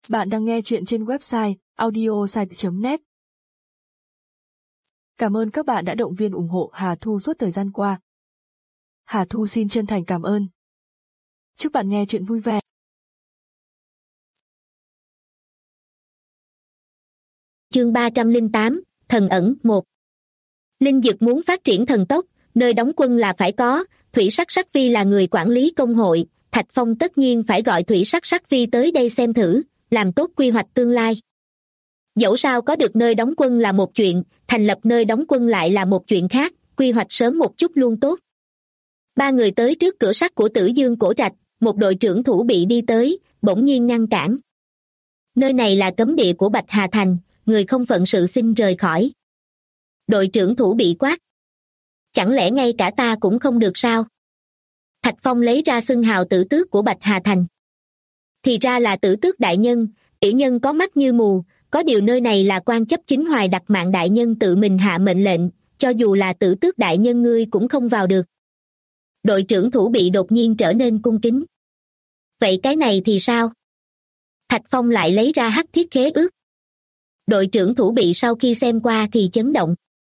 Bạn đang nghe chuyện trên website audiosite.net. Cảm ơn các bạn đã động viên ủng hộ Hà Thu suốt thời gian qua. Hà Thu xin chân thành cảm ơn. Chúc bạn nghe chuyện vui vẻ. Chương 308, Thần ẩn 1. Linh Dực muốn phát triển thần tốc, nơi đóng quân là phải có, Thủy Sắc Sắc Vi là người quản lý công hội, Thạch Phong tất nhiên phải gọi Thủy Sắc Sắc Vi tới đây xem thử, làm tốt quy hoạch tương lai. Dẫu sao có được nơi đóng quân là một chuyện, thành lập nơi đóng quân lại là một chuyện khác, quy hoạch sớm một chút luôn tốt. Ba người tới trước cửa sắt của Tử Dương Cổ Trạch, một đội trưởng thủ bị đi tới, bỗng nhiên ngăn cản. Nơi này là cấm địa của Bạch Hà Thành, người không phận sự xin rời khỏi. Đội trưởng thủ bị quát. Chẳng lẽ ngay cả ta cũng không được sao? Thạch Phong lấy ra xưng hào tử tước của Bạch Hà Thành. Thì ra là tử tước đại nhân, tiểu nhân có mắt như mù, có điều nơi này là quan chấp chính Hoài Đặc Mạng đại nhân tự mình hạ mệnh lệnh, cho dù là tử tước đại nhân ngươi cũng không vào được. Đội trưởng thủ bị đột nhiên trở nên cung kính. Vậy cái này thì sao? Thạch Phong lại lấy ra hắc thiết khế ước. Đội trưởng thủ bị sau khi xem qua thì chấn động.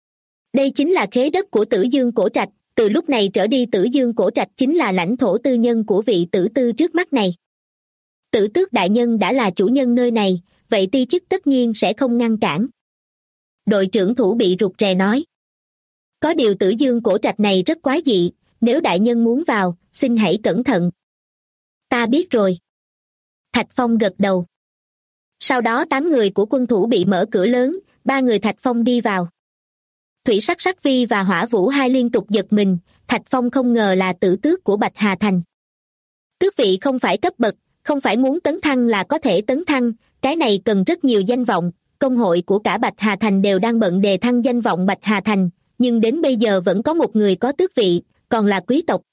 Đây chính là khế đất của Tử Dương Cổ Trạch, từ lúc này trở đi Tử Dương Cổ Trạch chính là lãnh thổ tư nhân của vị tử tư trước mắt này. Tử tước đại nhân đã là chủ nhân nơi này, vậy ti chức tất nhiên sẽ không ngăn cản. Đội trưởng thủ bị rụt rè nói. Có điều Tử Dương Cổ Trạch này rất quái dị, nếu đại nhân muốn vào, xin hãy cẩn thận. Ta biết rồi. Thạch Phong gật đầu. Sau đó 8 người của quân thủ bị mở cửa lớn, 3 người Thạch Phong đi vào. Thủy Sắc Sắc Vi và Hỏa Vũ hai liên tục giật mình, Thạch Phong không ngờ là tử tước của Bạch Hà Thành. Tước vị không phải cấp bậc, không phải muốn tấn thăng là có thể tấn thăng, cái này cần rất nhiều danh vọng, công hội của cả Bạch Hà Thành đều đang bận đề thăng danh vọng Bạch Hà Thành, nhưng đến bây giờ vẫn có một người có tước vị, còn là quý tộc.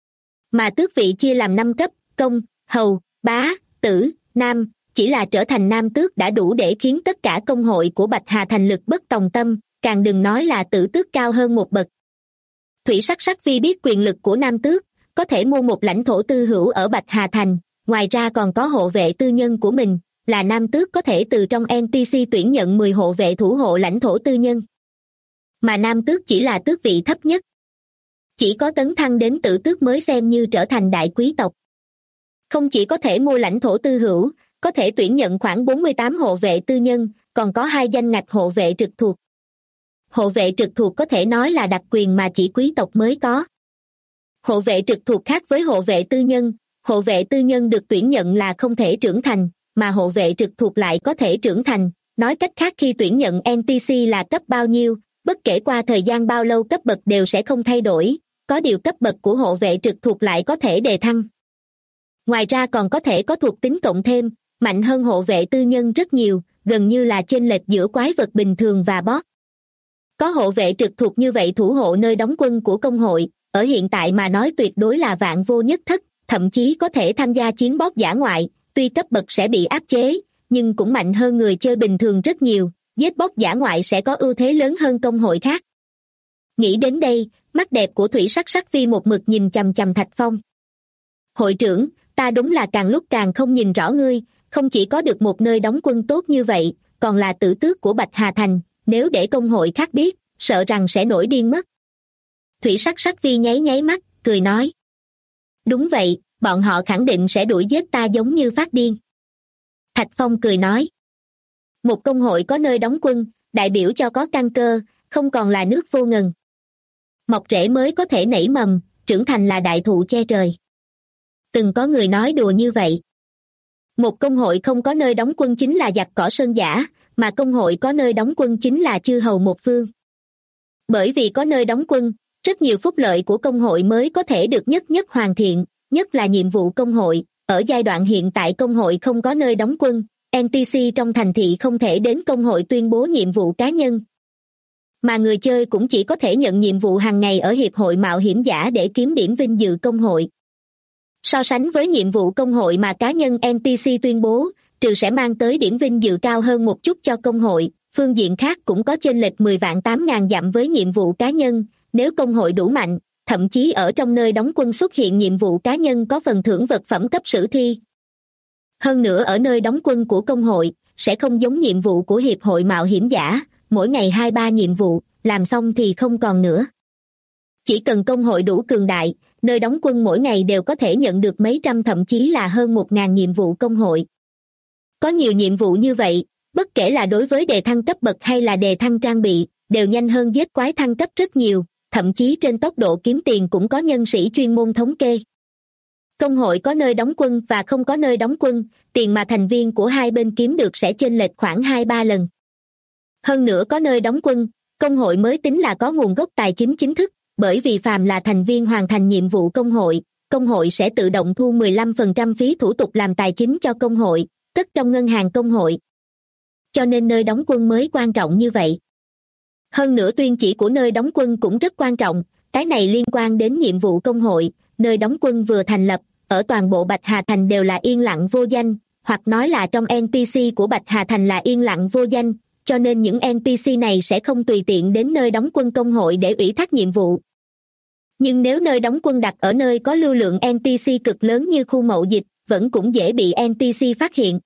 Mà tước vị chia làm 5 cấp, công, hầu, bá, tử, nam, chỉ là trở thành nam tước đã đủ để khiến tất cả công hội của Bạch Hà Thành lực bất tòng tâm, càng đừng nói là tử tước cao hơn một bậc. Thủy Sắc Sắc Vi biết quyền lực của nam tước, có thể mua một lãnh thổ tư hữu ở Bạch Hà Thành, ngoài ra còn có hộ vệ tư nhân của mình, là nam tước có thể từ trong NPC tuyển nhận 10 hộ vệ thủ hộ lãnh thổ tư nhân. Mà nam tước chỉ là tước vị thấp nhất. Chỉ có tấn thăng đến tử tước mới xem như trở thành đại quý tộc. Không chỉ có thể mua lãnh thổ tư hữu, có thể tuyển nhận khoảng 48 hộ vệ tư nhân, còn có 2 danh ngạch hộ vệ trực thuộc. Hộ vệ trực thuộc có thể nói là đặc quyền mà chỉ quý tộc mới có. Hộ vệ trực thuộc khác với hộ vệ tư nhân, hộ vệ tư nhân được tuyển nhận là không thể trưởng thành, mà hộ vệ trực thuộc lại có thể trưởng thành, nói cách khác khi tuyển nhận NPC là cấp bao nhiêu, bất kể qua thời gian bao lâu cấp bậc đều sẽ không thay đổi, có điều cấp bậc của hộ vệ trực thuộc lại có thể đề thăng. Ngoài ra còn có thể có thuộc tính cộng thêm, mạnh hơn hộ vệ tư nhân rất nhiều, gần như là chênh lệch giữa quái vật bình thường và boss. Có hộ vệ trực thuộc như vậy thủ hộ nơi đóng quân của công hội, ở hiện tại mà nói tuyệt đối là vạn vô nhất thất, thậm chí có thể tham gia chiến boss dã ngoại, tuy cấp bậc sẽ bị áp chế, nhưng cũng mạnh hơn người chơi bình thường rất nhiều, giết boss dã ngoại sẽ có ưu thế lớn hơn công hội khác. Nghĩ đến đây, mắt đẹp của Thủy Sắc Sắc Vi một mực nhìn chằm chằm Thạch Phong. Hội trưởng, ta đúng là càng lúc càng không nhìn rõ ngươi, không chỉ có được một nơi đóng quân tốt như vậy, còn là tử tước của Bạch Hà Thành, nếu để công hội khác biết, sợ rằng sẽ nổi điên mất. Thủy Sắc Sắc Vi nháy nháy mắt, cười nói. Đúng vậy, bọn họ khẳng định sẽ đuổi giết ta giống như phát điên. Thạch Phong cười nói. Một công hội có nơi đóng quân, đại biểu cho có căn cơ, không còn là nước vô ngần. Mọc rễ mới có thể nảy mầm, trưởng thành là đại thụ che trời. Từng có người nói đùa như vậy. Một công hội không có nơi đóng quân chính là giặc cỏ sơn dã, mà công hội có nơi đóng quân chính là chư hầu một phương. Bởi vì có nơi đóng quân, rất nhiều phúc lợi của công hội mới có thể được nhất nhất hoàn thiện, nhất là nhiệm vụ công hội. Ở giai đoạn hiện tại công hội không có nơi đóng quân, NPC trong thành thị không thể đến công hội tuyên bố nhiệm vụ cá nhân. Mà người chơi cũng chỉ có thể nhận nhiệm vụ hàng ngày ở hiệp hội mạo hiểm giả để kiếm điểm vinh dự công hội. So sánh với nhiệm vụ công hội mà cá nhân NPC tuyên bố, trừ sẽ mang tới điểm vinh dự cao hơn một chút cho công hội, phương diện khác cũng có chênh lệch 10 vạn 8.000 dặm với nhiệm vụ cá nhân, nếu công hội đủ mạnh, thậm chí ở trong nơi đóng quân xuất hiện nhiệm vụ cá nhân có phần thưởng vật phẩm cấp sử thi. Hơn nữa ở nơi đóng quân của công hội, sẽ không giống nhiệm vụ của hiệp hội mạo hiểm giả, mỗi ngày 2-3 nhiệm vụ, làm xong thì không còn nữa. Chỉ cần công hội đủ cường đại, nơi đóng quân mỗi ngày đều có thể nhận được mấy trăm thậm chí là hơn 1.000 nhiệm vụ công hội. Có nhiều nhiệm vụ như vậy, bất kể là đối với đề thăng cấp bậc hay là đề thăng trang bị, đều nhanh hơn giết quái thăng cấp rất nhiều, thậm chí trên tốc độ kiếm tiền cũng có nhân sĩ chuyên môn thống kê. Công hội có nơi đóng quân và không có nơi đóng quân, tiền mà thành viên của hai bên kiếm được sẽ chênh lệch khoảng 2-3 lần. Hơn nữa có nơi đóng quân, công hội mới tính là có nguồn gốc tài chính chính thức, bởi vì phàm là thành viên hoàn thành nhiệm vụ công hội sẽ tự động thu 15% phí thủ tục làm tài chính cho công hội, cất trong ngân hàng công hội. Cho nên nơi đóng quân mới quan trọng như vậy. Hơn nữa tuyên chỉ của nơi đóng quân cũng rất quan trọng, cái này liên quan đến nhiệm vụ công hội. Nơi đóng quân vừa thành lập, ở toàn bộ Bạch Hà Thành đều là yên lặng vô danh, hoặc nói là trong NPC của Bạch Hà Thành là yên lặng vô danh, cho nên những NPC này sẽ không tùy tiện đến nơi đóng quân công hội để ủy thác nhiệm vụ. Nhưng nếu nơi đóng quân đặt ở nơi có lưu lượng NPC cực lớn như khu mậu dịch, vẫn cũng dễ bị NPC phát hiện.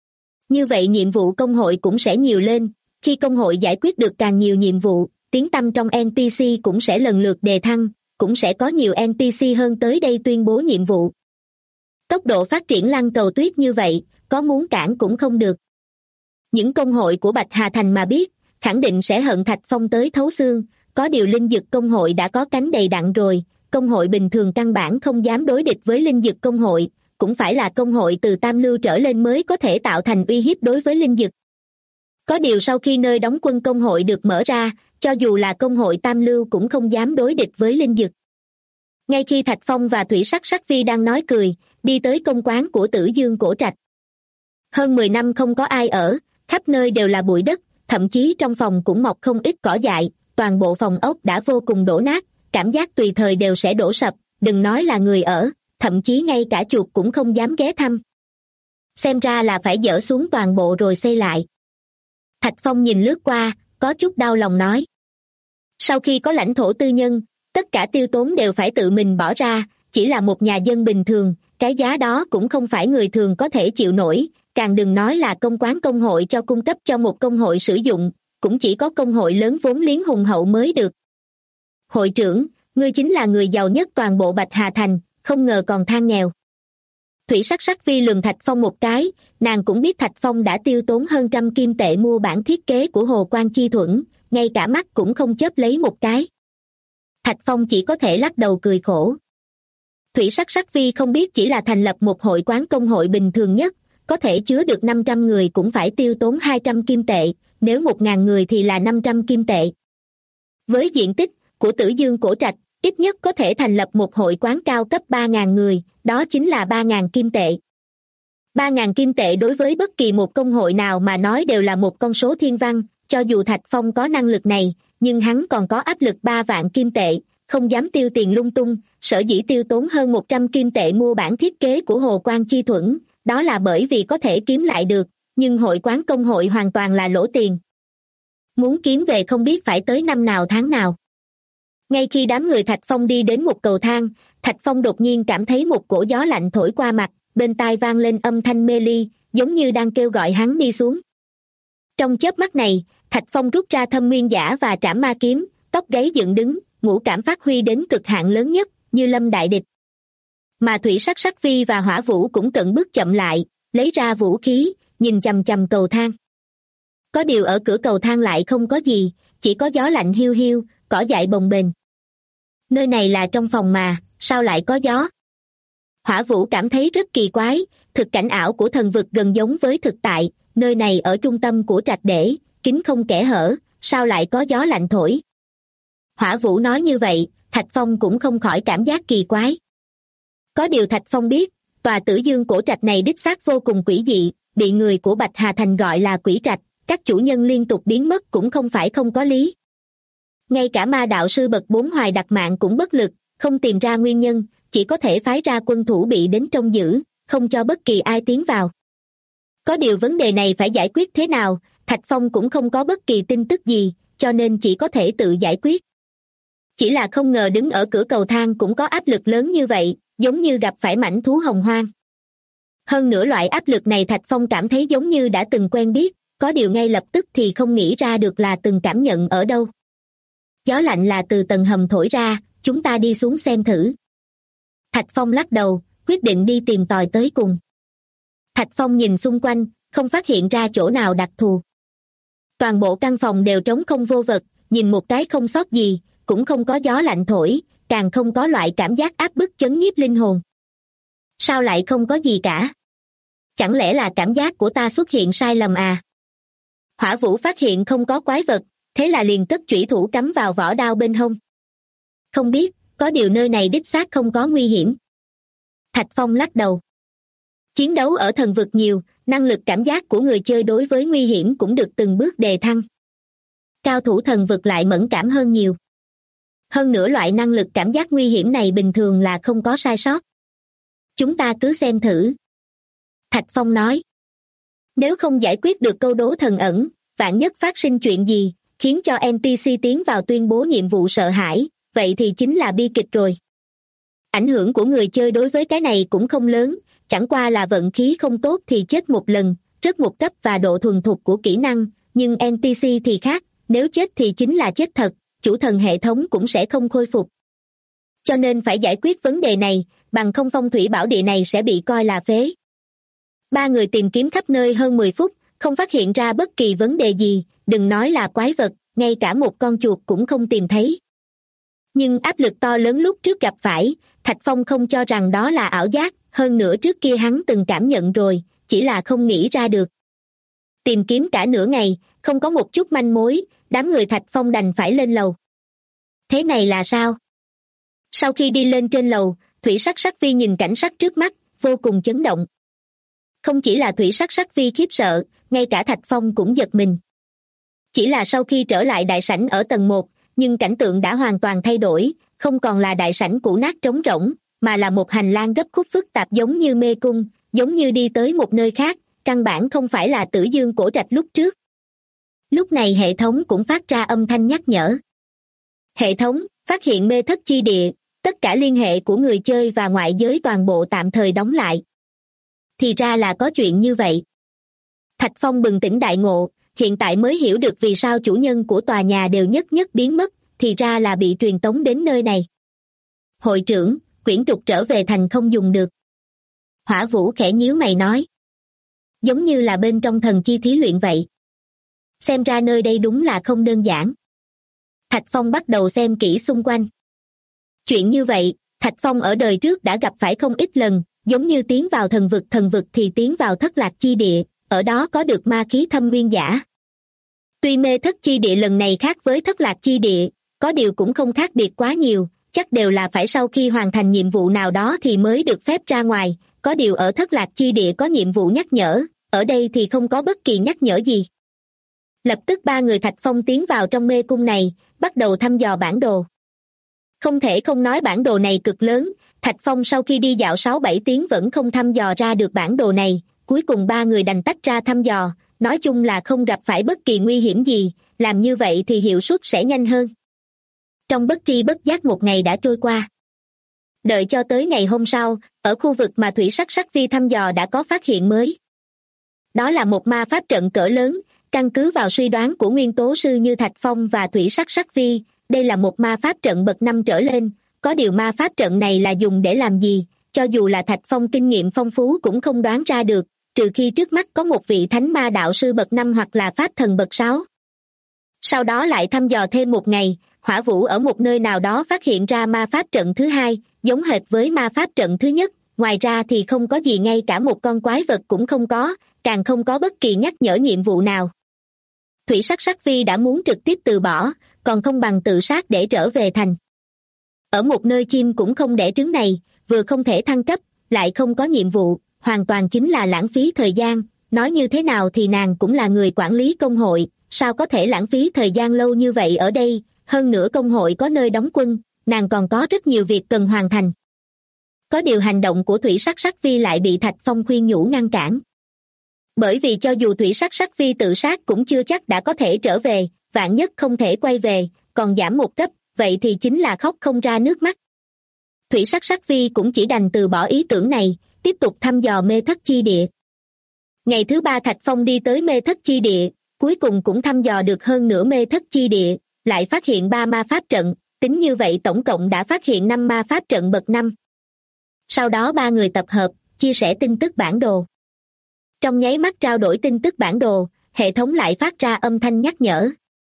Như vậy nhiệm vụ công hội cũng sẽ nhiều lên, khi công hội giải quyết được càng nhiều nhiệm vụ, tiếng tăm trong NPC cũng sẽ lần lượt đề thăng, cũng sẽ có nhiều NPC hơn tới đây tuyên bố nhiệm vụ. Tốc độ phát triển lăn cầu tuyết như vậy, có muốn cản cũng không được. Những công hội của Bạch Hà Thành mà biết, khẳng định sẽ hận Thạch Phong tới thấu xương, có điều linh dực công hội đã có cánh đầy đặn rồi, công hội bình thường căn bản không dám đối địch với linh dực công hội, cũng phải là công hội từ tam lưu trở lên mới có thể tạo thành uy hiếp đối với linh dực. Có điều sau khi nơi đóng quân công hội được mở ra, cho dù là công hội tam lưu cũng không dám đối địch với linh dực. Ngay khi Thạch Phong và Thủy Sắc Sắc Phi đang nói cười, đi tới công quán của Tử Dương Cổ Trạch. Hơn 10 năm không có ai ở, khắp nơi đều là bụi đất, thậm chí trong phòng cũng mọc không ít cỏ dại, toàn bộ phòng ốc đã vô cùng đổ nát, cảm giác tùy thời đều sẽ đổ sập, đừng nói là người ở, thậm chí ngay cả chuột cũng không dám ghé thăm. Xem ra là phải dỡ xuống toàn bộ rồi xây lại. Thạch Phong nhìn lướt qua, có chút đau lòng nói. Sau khi có lãnh thổ tư nhân, tất cả tiêu tốn đều phải tự mình bỏ ra, chỉ là một nhà dân bình thường, cái giá đó cũng không phải người thường có thể chịu nổi, càng đừng nói là công quán công hội cho cung cấp cho một công hội sử dụng, cũng chỉ có công hội lớn vốn liếng hùng hậu mới được. Hội trưởng, ngươi chính là người giàu nhất toàn bộ Bạch Hà Thành, không ngờ còn than nghèo. Thủy Sắc Sắc Phi lườm Thạch Phong một cái, nàng cũng biết Thạch Phong đã tiêu tốn hơn 100 kim tệ mua bản thiết kế của Hồ Quan Chi Thuẫn, ngay cả mắt cũng không chớp lấy một cái. Thạch Phong chỉ có thể lắc đầu cười khổ. Thủy Sắc Sắc Phi không biết chỉ là thành lập một hội quán công hội bình thường nhất, có thể chứa được 500 người cũng phải tiêu tốn 200 kim tệ, nếu 1.000 người thì là 500 kim tệ. Với diện tích của Tử Dương Cổ Trạch, ít nhất có thể thành lập một hội quán cao cấp 3.000 người, đó chính là 3.000 kim tệ. 3.000 kim tệ đối với bất kỳ một công hội nào mà nói đều là một con số thiên văn, cho dù Thạch Phong có năng lực này, nhưng hắn còn có áp lực 3 vạn kim tệ, không dám tiêu tiền lung tung, sở dĩ tiêu tốn hơn 100 kim tệ mua bản thiết kế của Hồ Quan Chi Thuẫn, đó là bởi vì có thể kiếm lại được, nhưng hội quán công hội hoàn toàn là lỗ tiền. Muốn kiếm về không biết phải tới năm nào tháng nào. Ngay khi đám người Thạch Phong đi đến một cầu thang, Thạch Phong đột nhiên cảm thấy một cổ gió lạnh thổi qua mặt, bên tai vang lên âm thanh mê ly, giống như đang kêu gọi hắn đi xuống. Trong chớp mắt này, Thạch Phong rút ra Thâm Nguyên Giả và Trảm Ma Kiếm, tóc gáy dựng đứng, ngũ cảm phát huy đến cực hạn lớn nhất, như lâm đại địch. Mà Thủy Sắc Sắc Phi và Hỏa Vũ cũng cận bước chậm lại, lấy ra vũ khí, nhìn chằm chằm cầu thang. Có điều ở cửa cầu thang lại không có gì, chỉ có gió lạnh hiu hiu, cỏ dại bồng bềnh. Nơi này là trong phòng mà, sao lại có gió? Hỏa Vũ cảm thấy rất kỳ quái, thực cảnh ảo của thần vực gần giống với thực tại, nơi này ở trung tâm của trạch để, kín không kẽ hở, sao lại có gió lạnh thổi? Hỏa Vũ nói như vậy, Thạch Phong cũng không khỏi cảm giác kỳ quái. Có điều Thạch Phong biết, tòa Tử Dương Cổ Trạch này đích xác vô cùng quỷ dị, bị người của Bạch Hà Thành gọi là quỷ trạch, các chủ nhân liên tục biến mất cũng không phải không có lý. Ngay cả ma đạo sư bậc 4 Hoài Đặc Mạng cũng bất lực, không tìm ra nguyên nhân, chỉ có thể phái ra quân thủ bị đến trông giữ, không cho bất kỳ ai tiến vào. Có điều vấn đề này phải giải quyết thế nào, Thạch Phong cũng không có bất kỳ tin tức gì, cho nên chỉ có thể tự giải quyết. Chỉ là không ngờ đứng ở cửa cầu thang cũng có áp lực lớn như vậy, giống như gặp phải mãnh thú hồng hoang. Hơn nữa loại áp lực này Thạch Phong cảm thấy giống như đã từng quen biết, có điều ngay lập tức thì không nghĩ ra được là từng cảm nhận ở đâu. Gió lạnh là từ tầng hầm thổi ra, chúng ta đi xuống xem thử. Thạch Phong lắc đầu, quyết định đi tìm tòi tới cùng. Thạch Phong nhìn xung quanh, không phát hiện ra chỗ nào đặc thù. Toàn bộ căn phòng đều trống không vô vật, nhìn một cái không sót gì, cũng không có gió lạnh thổi, càng không có loại cảm giác áp bức chấn nhiếp linh hồn. Sao lại không có gì cả? Chẳng lẽ là cảm giác của ta xuất hiện sai lầm à? Hỏa Vũ phát hiện không có quái vật, thế là liền cất chủy thủ cắm vào vỏ đao bên hông. Không biết, có điều nơi này đích xác không có nguy hiểm. Thạch Phong lắc đầu. Chiến đấu ở thần vực nhiều, năng lực cảm giác của người chơi đối với nguy hiểm cũng được từng bước đề thăng. Cao thủ thần vực lại mẫn cảm hơn nhiều. Hơn nữa loại năng lực cảm giác nguy hiểm này bình thường là không có sai sót. Chúng ta cứ xem thử. Thạch Phong nói. Nếu không giải quyết được câu đố thần ẩn, vạn nhất phát sinh chuyện gì, khiến cho NPC tiến vào tuyên bố nhiệm vụ sợ hãi, vậy thì chính là bi kịch rồi. Ảnh hưởng của người chơi đối với cái này cũng không lớn, chẳng qua là vận khí không tốt thì chết một lần, rớt một cấp và độ thuần thục của kỹ năng, nhưng NPC thì khác, nếu chết thì chính là chết thật, chủ thần hệ thống cũng sẽ không khôi phục. Cho nên phải giải quyết vấn đề này, bằng không phong thủy bảo địa này sẽ bị coi là phế. Ba người tìm kiếm khắp nơi hơn 10 phút, không phát hiện ra bất kỳ vấn đề gì, đừng nói là quái vật, ngay cả một con chuột cũng không tìm thấy. Nhưng áp lực to lớn lúc trước gặp phải, Thạch Phong không cho rằng đó là ảo giác, hơn nữa trước kia hắn từng cảm nhận rồi, chỉ là không nghĩ ra được. Tìm kiếm cả nửa ngày, không có một chút manh mối, đám người Thạch Phong đành phải lên lầu. Thế này là sao? Sau khi đi lên trên lầu, Thủy Sắc Sắc Vi nhìn cảnh sắc trước mắt, vô cùng chấn động. Không chỉ là Thủy Sắc Sắc Vi khiếp sợ, ngay cả Thạch Phong cũng giật mình. Chỉ là sau khi trở lại đại sảnh ở tầng 1, nhưng cảnh tượng đã hoàn toàn thay đổi, không còn là đại sảnh cũ nát trống rỗng, mà là một hành lang gấp khúc phức tạp giống như mê cung, giống như đi tới một nơi khác, căn bản không phải là Tử Dương cổ trạch lúc trước. Lúc này hệ thống cũng phát ra âm thanh nhắc nhở. Hệ thống, phát hiện mê thất chi địa, tất cả liên hệ của người chơi và ngoại giới toàn bộ tạm thời đóng lại. Thì ra là có chuyện như vậy. Thạch Phong bừng tỉnh đại ngộ, hiện tại mới hiểu được vì sao chủ nhân của tòa nhà đều nhất nhất biến mất, thì ra là bị truyền tống đến nơi này. Hội trưởng, quyển trục trở về thành không dùng được. Hỏa Vũ khẽ nhíu mày nói. Giống như là bên trong thần chi thí luyện vậy. Xem ra nơi đây đúng là không đơn giản. Thạch Phong bắt đầu xem kỹ xung quanh. Chuyện như vậy, Thạch Phong ở đời trước đã gặp phải không ít lần, giống như tiến vào thần vực thì tiến vào thất lạc chi địa, ở đó có được ma khí thâm nguyên giả. Tuy mê thất chi địa lần này khác với thất lạc chi địa, có điều cũng không khác biệt quá nhiều, chắc đều là phải sau khi hoàn thành nhiệm vụ nào đó thì mới được phép ra ngoài, có điều ở thất lạc chi địa có nhiệm vụ nhắc nhở, ở đây thì không có bất kỳ nhắc nhở gì. Lập tức ba người Thạch Phong tiến vào trong mê cung này, bắt đầu thăm dò bản đồ. Không thể không nói bản đồ này cực lớn, Thạch Phong sau khi đi dạo 6-7 tiếng vẫn không thăm dò ra được bản đồ này, cuối cùng ba người đành tách ra thăm dò, nói chung là không gặp phải bất kỳ nguy hiểm gì, làm như vậy thì hiệu suất sẽ nhanh hơn. Trong bất tri bất giác một ngày đã trôi qua. Đợi cho tới ngày hôm sau, ở khu vực mà Thủy Sắc Sắc Vi thăm dò đã có phát hiện mới. Đó là một ma pháp trận cỡ lớn, căn cứ vào suy đoán của nguyên tố sư như Thạch Phong và Thủy Sắc Sắc Vi, đây là một ma pháp trận bậc 5 trở lên, có điều ma pháp trận này là dùng để làm gì, cho dù là Thạch Phong kinh nghiệm phong phú cũng không đoán ra được, trừ khi trước mắt có một vị thánh ma đạo sư bậc 5 hoặc là pháp thần bậc 6. Sau đó lại thăm dò thêm một ngày, Hỏa Vũ ở một nơi nào đó phát hiện ra ma pháp trận thứ hai, giống hệt với ma pháp trận thứ nhất, ngoài ra thì không có gì, ngay cả một con quái vật cũng không có, càng không có bất kỳ nhắc nhở nhiệm vụ nào. Thủy Sắc Sắc Vi đã muốn trực tiếp từ bỏ, còn không bằng tự sát để trở về thành. Ở một nơi chim cũng không đẻ trứng này, vừa không thể thăng cấp, lại không có nhiệm vụ, hoàn toàn chính là lãng phí thời gian, nói như thế nào thì nàng cũng là người quản lý công hội, sao có thể lãng phí thời gian lâu như vậy ở đây, hơn nữa công hội có nơi đóng quân, nàng còn có rất nhiều việc cần hoàn thành. Có điều hành động của Thủy Sắc Sắc Vi lại bị Thạch Phong khuyên nhủ ngăn cản. Bởi vì cho dù Thủy Sắc Sắc Vi tự sát cũng chưa chắc đã có thể trở về, vạn nhất không thể quay về, còn giảm một cấp, vậy thì chính là khóc không ra nước mắt. Thủy Sắc Sắc Vi cũng chỉ đành từ bỏ ý tưởng này, tiếp tục thăm dò mê thất chi địa. Ngày thứ 3 Thạch Phong đi tới mê thất chi địa, cuối cùng cũng thăm dò được hơn nửa mê thất chi địa, lại phát hiện 3 ma pháp trận, tính như vậy tổng cộng đã phát hiện 5 ma pháp trận bậc 5. Sau đó 3 người tập hợp, chia sẻ tin tức bản đồ. Trong nháy mắt trao đổi tin tức bản đồ, hệ thống lại phát ra âm thanh nhắc nhở.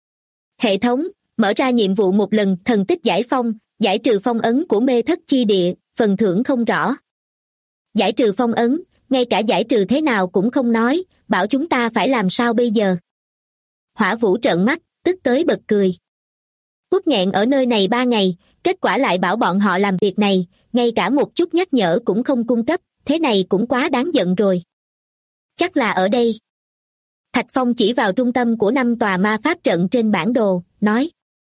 Hệ thống, mở ra nhiệm vụ một lần, thần tích giải phong, giải trừ phong ấn của mê thất chi địa, phần thưởng không rõ. Giải trừ phong ấn, ngay cả giải trừ thế nào cũng không nói, bảo chúng ta phải làm sao bây giờ? Hỏa Vũ trợn mắt, tức tới bật cười. Uất nghẹn ở nơi này 3 ngày, kết quả lại bảo bọn họ làm việc này, ngay cả một chút nhắc nhở cũng không cung cấp, thế này cũng quá đáng giận rồi. Chắc là ở đây. Thạch Phong chỉ vào trung tâm của 5 tòa ma pháp trận trên bản đồ, nói.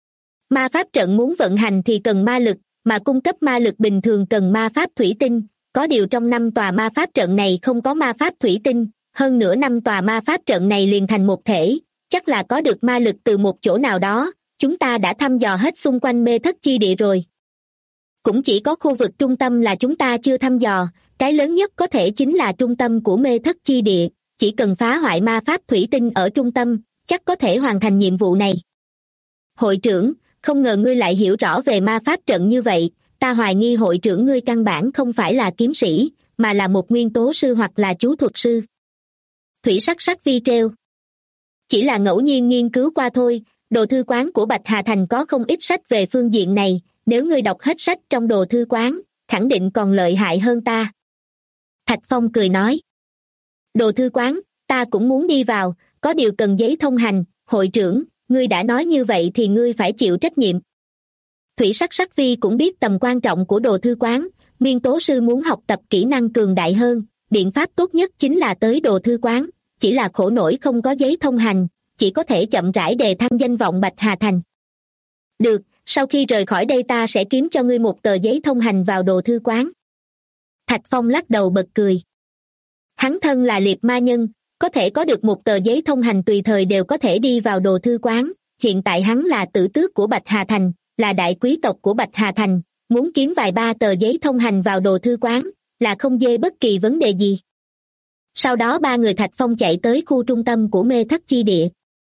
Ma pháp trận muốn vận hành thì cần ma lực, mà cung cấp ma lực bình thường cần ma pháp thủy tinh, có điều trong 5 tòa ma pháp trận này không có ma pháp thủy tinh, hơn nữa 5 tòa ma pháp trận này liền thành một thể, chắc là có được ma lực từ một chỗ nào đó, chúng ta đã thăm dò hết xung quanh mê thất chi địa rồi. Cũng chỉ có khu vực trung tâm là chúng ta chưa thăm dò, cái lớn nhất có thể chính là trung tâm của mê thất chi địa, chỉ cần phá hoại ma pháp thủy tinh ở trung tâm, chắc có thể hoàn thành nhiệm vụ này. Hội trưởng, không ngờ ngươi lại hiểu rõ về ma pháp trận như vậy, ta hoài nghi hội trưởng ngươi căn bản không phải là kiếm sĩ, mà là một nguyên tố sư hoặc là chú thuật sư. Thủy Sắc Sắc Vi treo. Chỉ là ngẫu nhiên nghiên cứu qua thôi, đồ thư quán của Bạch Hà Thành có không ít sách về phương diện này, nếu ngươi đọc hết sách trong đồ thư quán, khẳng định còn lợi hại hơn ta. Thạch Phong cười nói. Đồ thư quán, ta cũng muốn đi vào, có điều cần giấy thông hành, hội trưởng, ngươi đã nói như vậy thì ngươi phải chịu trách nhiệm. Thủy Sắc Sắc Vi cũng biết tầm quan trọng của đồ thư quán, nguyên tố sư muốn học tập kỹ năng cường đại hơn, biện pháp tốt nhất chính là tới đồ thư quán, chỉ là khổ nổi không có giấy thông hành, chỉ có thể chậm rãi đề thăng danh vọng Bạch Hà Thành. Được, sau khi rời khỏi đây ta sẽ kiếm cho ngươi một tờ giấy thông hành vào đồ thư quán. Thạch Phong lắc đầu bật cười. Hắn thân là liệt ma nhân, có thể có được một tờ giấy thông hành tùy thời đều có thể đi vào đồ thư quán, hiện tại hắn là tử tước của Bạch Hà Thành, là đại quý tộc của Bạch Hà Thành, muốn kiếm vài 3 tờ giấy thông hành vào đồ thư quán, là không dê bất kỳ vấn đề gì. Sau đó 3 người Thạch Phong chạy tới khu trung tâm của mê thất chi địa.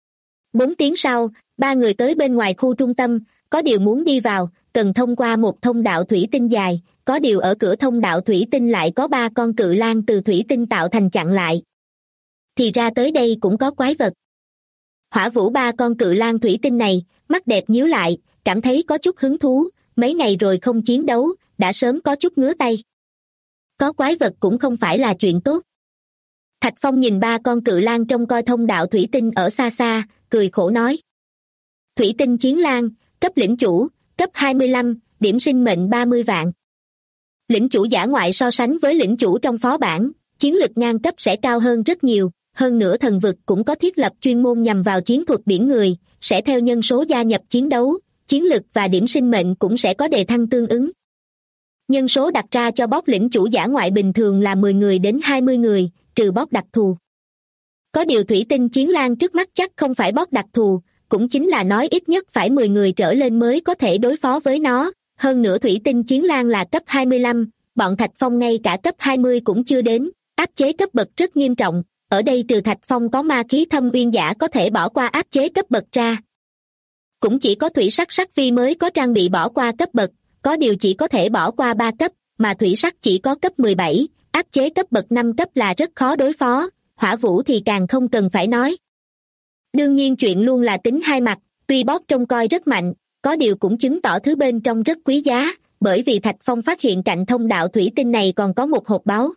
4 tiếng sau, 3 người tới bên ngoài khu trung tâm, có điều muốn đi vào, cần thông qua một thông đạo thủy tinh dài, có điều ở cửa thông đạo thủy tinh lại có 3 con cự lang từ thủy tinh tạo thành chặn lại. Thì ra tới đây cũng có quái vật. Hỏa Vũ 3 con cự lang thủy tinh này, mắt đẹp nhíu lại, cảm thấy có chút hứng thú, mấy ngày rồi không chiến đấu, đã sớm có chút ngứa tay. Có quái vật cũng không phải là chuyện tốt. Thạch Phong nhìn 3 con cự lang trông coi thông đạo thủy tinh ở xa xa, cười khổ nói. Thủy tinh chiến lang, cấp lĩnh chủ, cấp 25, điểm sinh mệnh 30 vạn. Lĩnh chủ dã ngoại so sánh với lĩnh chủ trong phó bản, chiến lực ngang cấp sẽ cao hơn rất nhiều, hơn nữa thần vực cũng có thiết lập chuyên môn nhằm vào chiến thuật biển người, sẽ theo nhân số gia nhập chiến đấu, chiến lực và điểm sinh mệnh cũng sẽ có đề thăng tương ứng. Nhân số đặt ra cho boss lĩnh chủ dã ngoại bình thường là 10 người đến 20 người, trừ boss đặc thù. Có điều thủy tinh chiến lang trước mắt chắc không phải boss đặc thù, cũng chính là nói ít nhất phải 10 người trở lên mới có thể đối phó với nó, hơn nữa thủy tinh chiến lang là cấp 25, bọn Thạch Phong ngay cả cấp 20 cũng chưa đến, áp chế cấp bậc rất nghiêm trọng, ở đây trừ Thạch Phong có ma khí thâm uyên giả có thể bỏ qua áp chế cấp bậc ra. Cũng chỉ có Thủy Sắc Sắc Vi mới có trang bị bỏ qua cấp bậc, có điều chỉ có thể bỏ qua 3 cấp, mà Thủy Sắc chỉ có cấp 17, áp chế cấp bậc 5 cấp là rất khó đối phó, Hỏa Vũ thì càng không cần phải nói. Đương nhiên chuyện luôn là tính hai mặt, tuy boss trông coi rất mạnh, có điều cũng chứng tỏ thứ bên trong rất quý giá, bởi vì Thạch Phong phát hiện cạnh thông đạo thủy tinh này còn có một hộp báu.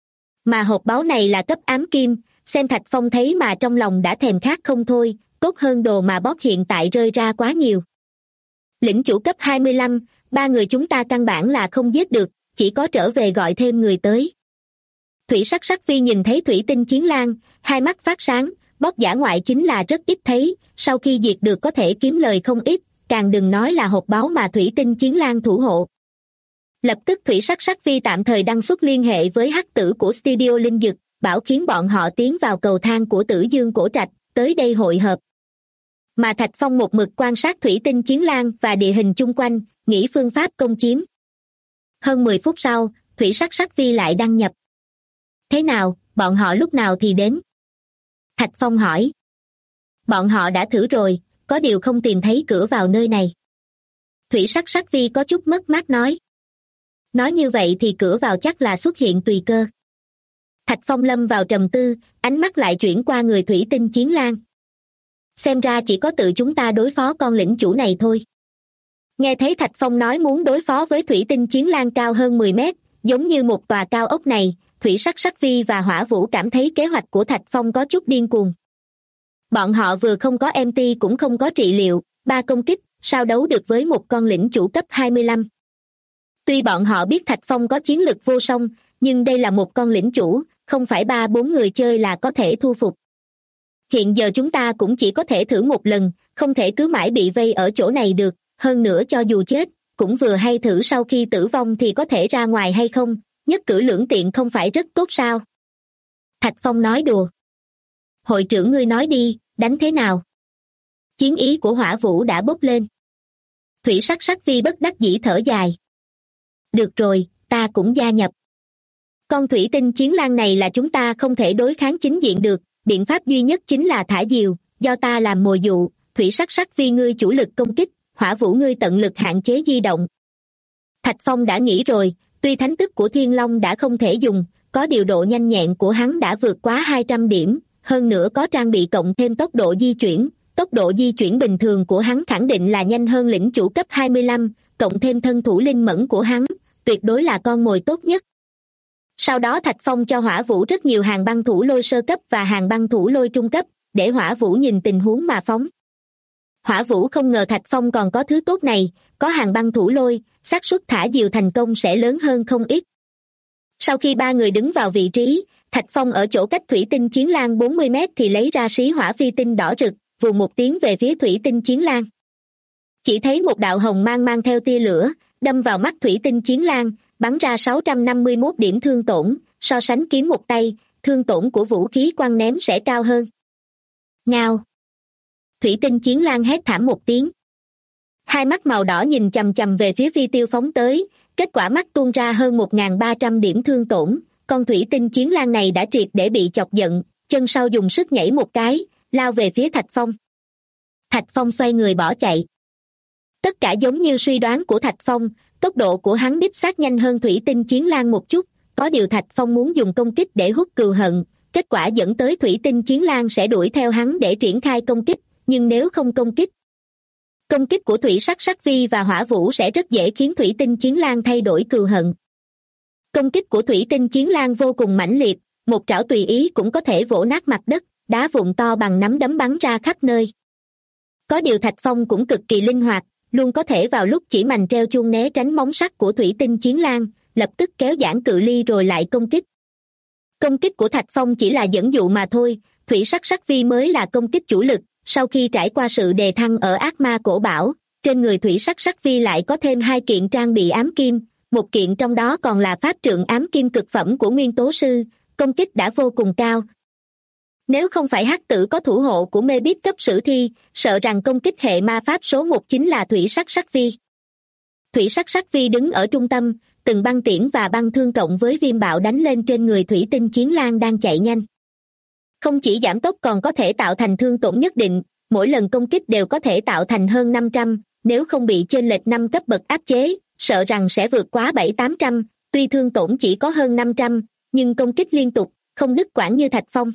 Mà hộp báu này là cấp ám kim, xem Thạch Phong thấy mà trong lòng đã thèm khát không thôi, tốt hơn đồ mà boss hiện tại rơi ra quá nhiều. Lĩnh chủ cấp 25, 3 người chúng ta căn bản là không giết được, chỉ có trở về gọi thêm người tới. Thủy Sắc Sắc Vi nhìn thấy thủy tinh chiến lang, hai mắt phát sáng, boss dã ngoại chính là rất ít thấy, sau khi diệt được có thể kiếm lời không ít, càng đừng nói là hộp báu mà thủy tinh chiến lang thủ hộ. Lập tức Thủy Sắc Sắc Vi tạm thời đăng xuất liên hệ với hắc tử của studio Linh Dực, bảo khiến bọn họ tiến vào cầu thang của Tử Dương Cổ Trạch, tới đây hội hợp. Mà Thạch Phong một mực quan sát thủy tinh chiến lang và địa hình chung quanh, nghĩ phương pháp công chiếm. Hơn 10 phút sau, thủy sắc sắc vi lại đăng nhập. Thế nào, bọn họ lúc nào thì đến? Thạch Phong hỏi. Bọn họ đã thử rồi, có điều không tìm thấy cửa vào nơi này. Thủy sắc sắc vi có chút mất mát nói. Nói như vậy thì cửa vào chắc là xuất hiện tùy cơ. Thạch Phong lâm vào trầm tư, ánh mắt lại chuyển qua người thủy tinh chiến lang. Xem ra chỉ có tự chúng ta đối phó con lĩnh chủ này thôi. Nghe thấy Thạch Phong nói muốn đối phó với thủy tinh chiến lang cao hơn 10 mét, giống như một tòa cao ốc này, thủy sắc sắc vi và hỏa vũ cảm thấy kế hoạch của Thạch Phong có chút điên cuồng. Bọn họ vừa không có MT cũng không có trị liệu, 3 công kích, sao đấu được với một con lĩnh chủ cấp 25. Tuy bọn họ biết Thạch Phong có chiến lực vô song, nhưng đây là một con lĩnh chủ, không phải 3-4 người chơi là có thể thu phục. Hiện giờ chúng ta cũng chỉ có thể thử một lần, không thể cứ mãi bị vây ở chỗ này được, hơn nữa cho dù chết, cũng vừa hay thử sau khi tử vong thì có thể ra ngoài hay không, nhất cử lưỡng tiện không phải rất tốt sao? Thạch Phong nói đùa. Hội trưởng ngươi nói đi, đánh thế nào? Chiến ý của hỏa vũ đã bốc lên. Thủy sắc sắc vi bất đắc dĩ thở dài. Được rồi, ta cũng gia nhập. Con thủy tinh chiến lang này là chúng ta không thể đối kháng chính diện được, biện pháp duy nhất chính là thả diều, do ta làm mồi dụ, thủy sắc sắc vi ngươi chủ lực công kích, hỏa vũ ngươi tận lực hạn chế di động. Thạch Phong đã nghĩ rồi, tuy thánh tức của Thiên Long đã không thể dùng, có điều độ nhanh nhẹn của hắn đã vượt quá 200 điểm, hơn nữa có trang bị cộng thêm tốc độ di chuyển bình thường của hắn khẳng định là nhanh hơn lĩnh chủ cấp 25, cộng thêm thân thủ linh mẫn của hắn, tuyệt đối là con mồi tốt nhất. Sau đó Thạch Phong cho hỏa vũ rất nhiều hàng băng thủ lôi sơ cấp và hàng băng thủ lôi trung cấp, để hỏa vũ nhìn tình huống mà phóng. Hỏa vũ không ngờ Thạch Phong còn có thứ tốt này, có hàng băng thủ lôi, xác suất thả diều thành công sẽ lớn hơn không ít. Sau khi 3 người đứng vào vị trí, Thạch Phong ở chỗ cách thủy tinh chiến lang 40 mét thì lấy ra xí hỏa phi tinh đỏ rực, vù một tiếng về phía thủy tinh chiến lang. Chỉ thấy một đạo hồng mang theo tia lửa, đâm vào mắt thủy tinh chiến lang, bắn ra 651 điểm thương tổn, so sánh kiếm một tay, thương tổn của vũ khí quăng ném sẽ cao hơn. Ngao! Thủy tinh chiến lang hét thảm một tiếng. Hai mắt màu đỏ nhìn chằm chằm về phía phi tiêu phóng tới, kết quả mắt tuôn ra hơn 1.300 điểm thương tổn, con thủy tinh chiến lang này đã triệt để bị chọc giận, chân sau dùng sức nhảy một cái, lao về phía Thạch Phong. Thạch Phong xoay người bỏ chạy. Tất cả giống như suy đoán của Thạch Phong, tốc độ của hắn đích xác nhanh hơn thủy tinh chiến lang một chút, có điều Thạch Phong muốn dùng công kích để hút cừu hận, kết quả dẫn tới thủy tinh chiến lang sẽ đuổi theo hắn để triển khai công kích, nhưng nếu không công kích của thủy sắc sắc vi và hỏa vũ sẽ rất dễ khiến thủy tinh chiến lang thay đổi cừu hận. Công kích của thủy tinh chiến lang vô cùng mãnh liệt, một trảo tùy ý cũng có thể vỗ nát mặt đất, đá vụn to bằng nắm đấm bắn ra khắp nơi. Có điều Thạch Phong cũng cực kỳ linh hoạt, luôn có thể vào lúc chỉ mành treo chuông né tránh móng sắt của thủy tinh chiến lang, lập tức kéo giãn cự ly rồi lại công kích. Công kích của Thạch Phong chỉ là dẫn dụ mà thôi, thủy sắc sắc vi mới là công kích chủ lực. Sau khi trải qua sự đề thăng ở ác ma cổ bảo, trên người thủy sắc sắc vi lại có thêm 2 kiện trang bị ám kim, một kiện trong đó còn là pháp trượng ám kim cực phẩm của nguyên tố sư, công kích đã vô cùng cao. Nếu không phải hắc tử có thủ hộ của mê bít cấp sử thi, sợ rằng công kích hệ ma pháp số 1 chính là thủy sắc sắc vi. Thủy sắc sắc vi đứng ở trung tâm, từng băng tiễn và băng thương cộng với viêm bạo đánh lên trên người thủy tinh chiến lang đang chạy nhanh. Không chỉ giảm tốc còn có thể tạo thành thương tổn nhất định, mỗi lần công kích đều có thể tạo thành hơn 500, nếu không bị chênh lệch 5 cấp bậc áp chế, sợ rằng sẽ vượt quá 700-800, tuy thương tổn chỉ có hơn 500, nhưng công kích liên tục, không đứt quãng như Thạch Phong.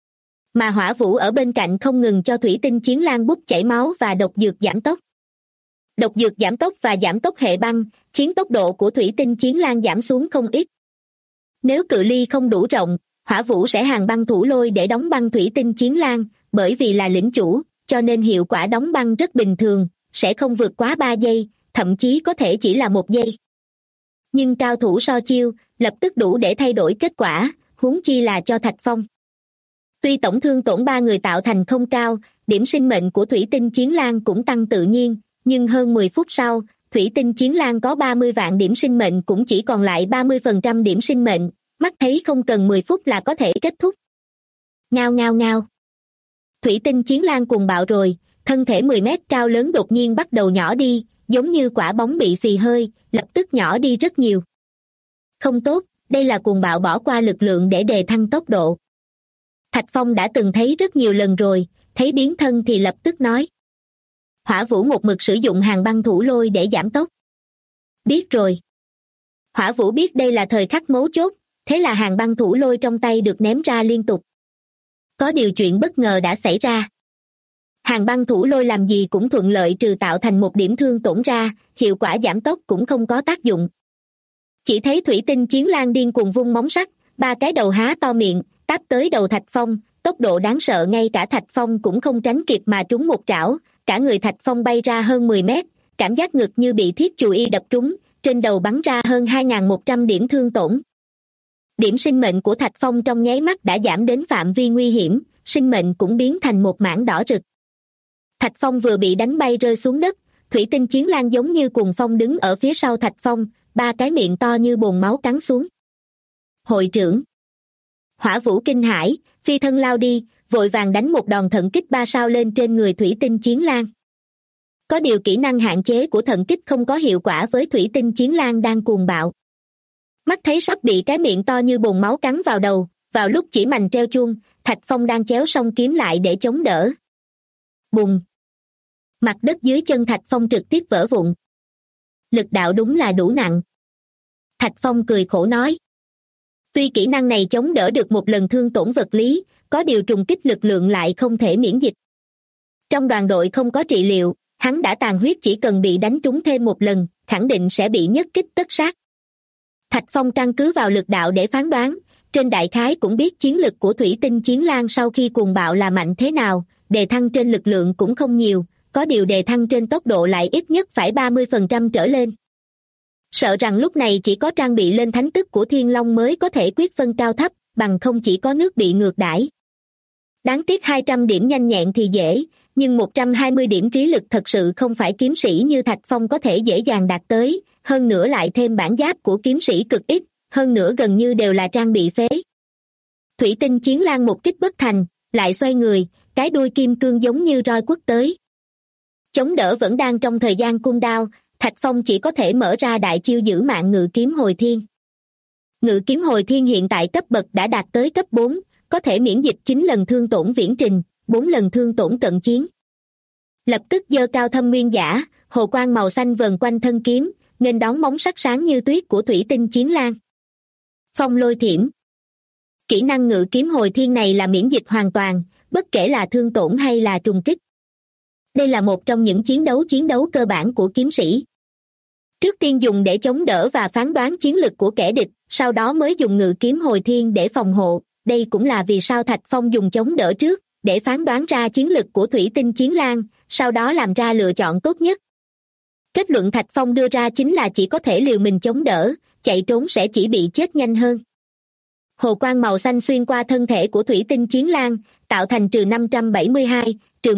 Mà hỏa vũ ở bên cạnh không ngừng cho thủy tinh chiến lang bút chảy máu và độc dược giảm tốc. Độc dược giảm tốc và giảm tốc hệ băng, khiến tốc độ của thủy tinh chiến lang giảm xuống không ít. Nếu cự ly không đủ rộng, hỏa vũ sẽ hàng băng thủ lôi để đóng băng thủy tinh chiến lang, bởi vì là lĩnh chủ, cho nên hiệu quả đóng băng rất bình thường, sẽ không vượt quá 3 giây, thậm chí có thể chỉ là 1 giây. Nhưng cao thủ so chiêu, lập tức đủ để thay đổi kết quả, huống chi là cho Thạch Phong. Tuy tổng thương tổn 3 người tạo thành không cao, điểm sinh mệnh của thủy tinh chiến lang cũng tăng tự nhiên, nhưng hơn 10 phút sau, thủy tinh chiến lang có 30 vạn điểm sinh mệnh cũng chỉ còn lại 30% điểm sinh mệnh, mắt thấy không cần 10 phút là có thể kết thúc. Ngao ngao ngao. Thủy tinh chiến lang cuồng bạo rồi, thân thể 10 mét cao lớn đột nhiên bắt đầu nhỏ đi, giống như quả bóng bị xì hơi, lập tức nhỏ đi rất nhiều. Không tốt, đây là cuồng bạo bỏ qua lực lượng để đề thăng tốc độ. Thạch Phong đã từng thấy rất nhiều lần rồi, thấy biến thân thì lập tức nói. Hỏa Vũ một mực sử dụng hàng băng thủ lôi để giảm tốc. Biết rồi. Hỏa Vũ biết đây là thời khắc mấu chốt, thế là hàng băng thủ lôi trong tay được ném ra liên tục. Có điều chuyện bất ngờ đã xảy ra. Hàng băng thủ lôi làm gì cũng thuận lợi trừ tạo thành một điểm thương tổn ra, hiệu quả giảm tốc cũng không có tác dụng. Chỉ thấy thủy tinh chiến lang điên cuồng vung móng sắt, ba cái đầu há to miệng, táp tới đầu Thạch Phong, tốc độ đáng sợ ngay cả Thạch Phong cũng không tránh kịp mà trúng một trảo, cả người Thạch Phong bay ra hơn 10 mét, cảm giác ngực như bị thiết chùy y đập trúng, trên đầu bắn ra hơn 2.100 điểm thương tổn. Điểm sinh mệnh của Thạch Phong trong nháy mắt đã giảm đến phạm vi nguy hiểm, sinh mệnh cũng biến thành một mảng đỏ rực. Thạch Phong vừa bị đánh bay rơi xuống đất, thủy tinh chiến lang giống như cuồng phong đứng ở phía sau Thạch Phong, ba cái miệng to như bồn máu cắn xuống. Hội trưởng. Hỏa Vũ kinh hãi, phi thân lao đi, vội vàng đánh một đòn thận kích 3 sao lên trên người thủy tinh chiến lang. Có điều kỹ năng hạn chế của thận kích không có hiệu quả với thủy tinh chiến lang đang cuồng bạo. Mắt thấy sắp bị cái miệng to như bồn máu cắn vào đầu, vào lúc chỉ mành treo chuông, Thạch Phong đang chéo song kiếm lại để chống đỡ. Bùng! Mặt đất dưới chân Thạch Phong trực tiếp vỡ vụn. Lực đạo đúng là đủ nặng. Thạch Phong cười khổ nói. Tuy kỹ năng này chống đỡ được một lần thương tổn vật lý, có điều trùng kích lực lượng lại không thể miễn dịch. Trong đoàn đội không có trị liệu, hắn đã tàn huyết, chỉ cần bị đánh trúng thêm một lần, khẳng định sẽ bị nhất kích tất sát. Thạch Phong căn cứ vào lực đạo để phán đoán, trên đại khái cũng biết chiến lực của thủy tinh chiến lang sau khi cuồng bạo là mạnh thế nào, đề thăng trên lực lượng cũng không nhiều, có điều đề thăng trên tốc độ lại ít nhất phải 30% trở lên. Sợ rằng lúc này chỉ có trang bị lên thánh tức của Thiên Long mới có thể quyết phân cao thấp, bằng không chỉ có nước bị ngược đãi. Đáng tiếc 200 điểm nhanh nhẹn thì dễ, nhưng 120 điểm trí lực thật sự không phải kiếm sĩ như Thạch Phong có thể dễ dàng đạt tới, hơn nữa lại thêm bản giáp của kiếm sĩ cực ít, hơn nữa gần như đều là trang bị phế. Thủy tinh chiến lang một kích bất thành, lại xoay người, cái đuôi kim cương giống như roi quất tới. Chống đỡ vẫn đang trong thời gian cooldown, Thạch Phong chỉ có thể mở ra đại chiêu giữ mạng Ngự Kiếm Hồi Thiên. Ngự Kiếm Hồi Thiên hiện tại cấp bậc đã đạt tới cấp 4, có thể miễn dịch 9 lần thương tổn viễn trình, 4 lần thương tổn cận chiến. Lập tức giơ cao Thâm Nguyên Giả, hồ quang màu xanh vờn quanh thân kiếm, nghênh đón móng sắc sáng như tuyết của thủy tinh chiến lang. Phong Lôi Thiểm. Kỹ năng Ngự Kiếm Hồi Thiên này là miễn dịch hoàn toàn, bất kể là thương tổn hay là trùng kích. Đây là một trong những chiến đấu cơ bản của kiếm sĩ. Trước tiên dùng để chống đỡ và phán đoán chiến lực của kẻ địch, sau đó mới dùng Ngự Kiếm Hồi Thiên để phòng hộ. Đây cũng là vì sao Thạch Phong dùng chống đỡ trước, để phán đoán ra chiến lực của thủy tinh chiến lang, sau đó làm ra lựa chọn tốt nhất. Kết luận Thạch Phong đưa ra chính là chỉ có thể liều mình chống đỡ, chạy trốn sẽ chỉ bị chết nhanh hơn. Hồ quang màu xanh xuyên qua thân thể của thủy tinh chiến lang, tạo thành trừ 572, trừ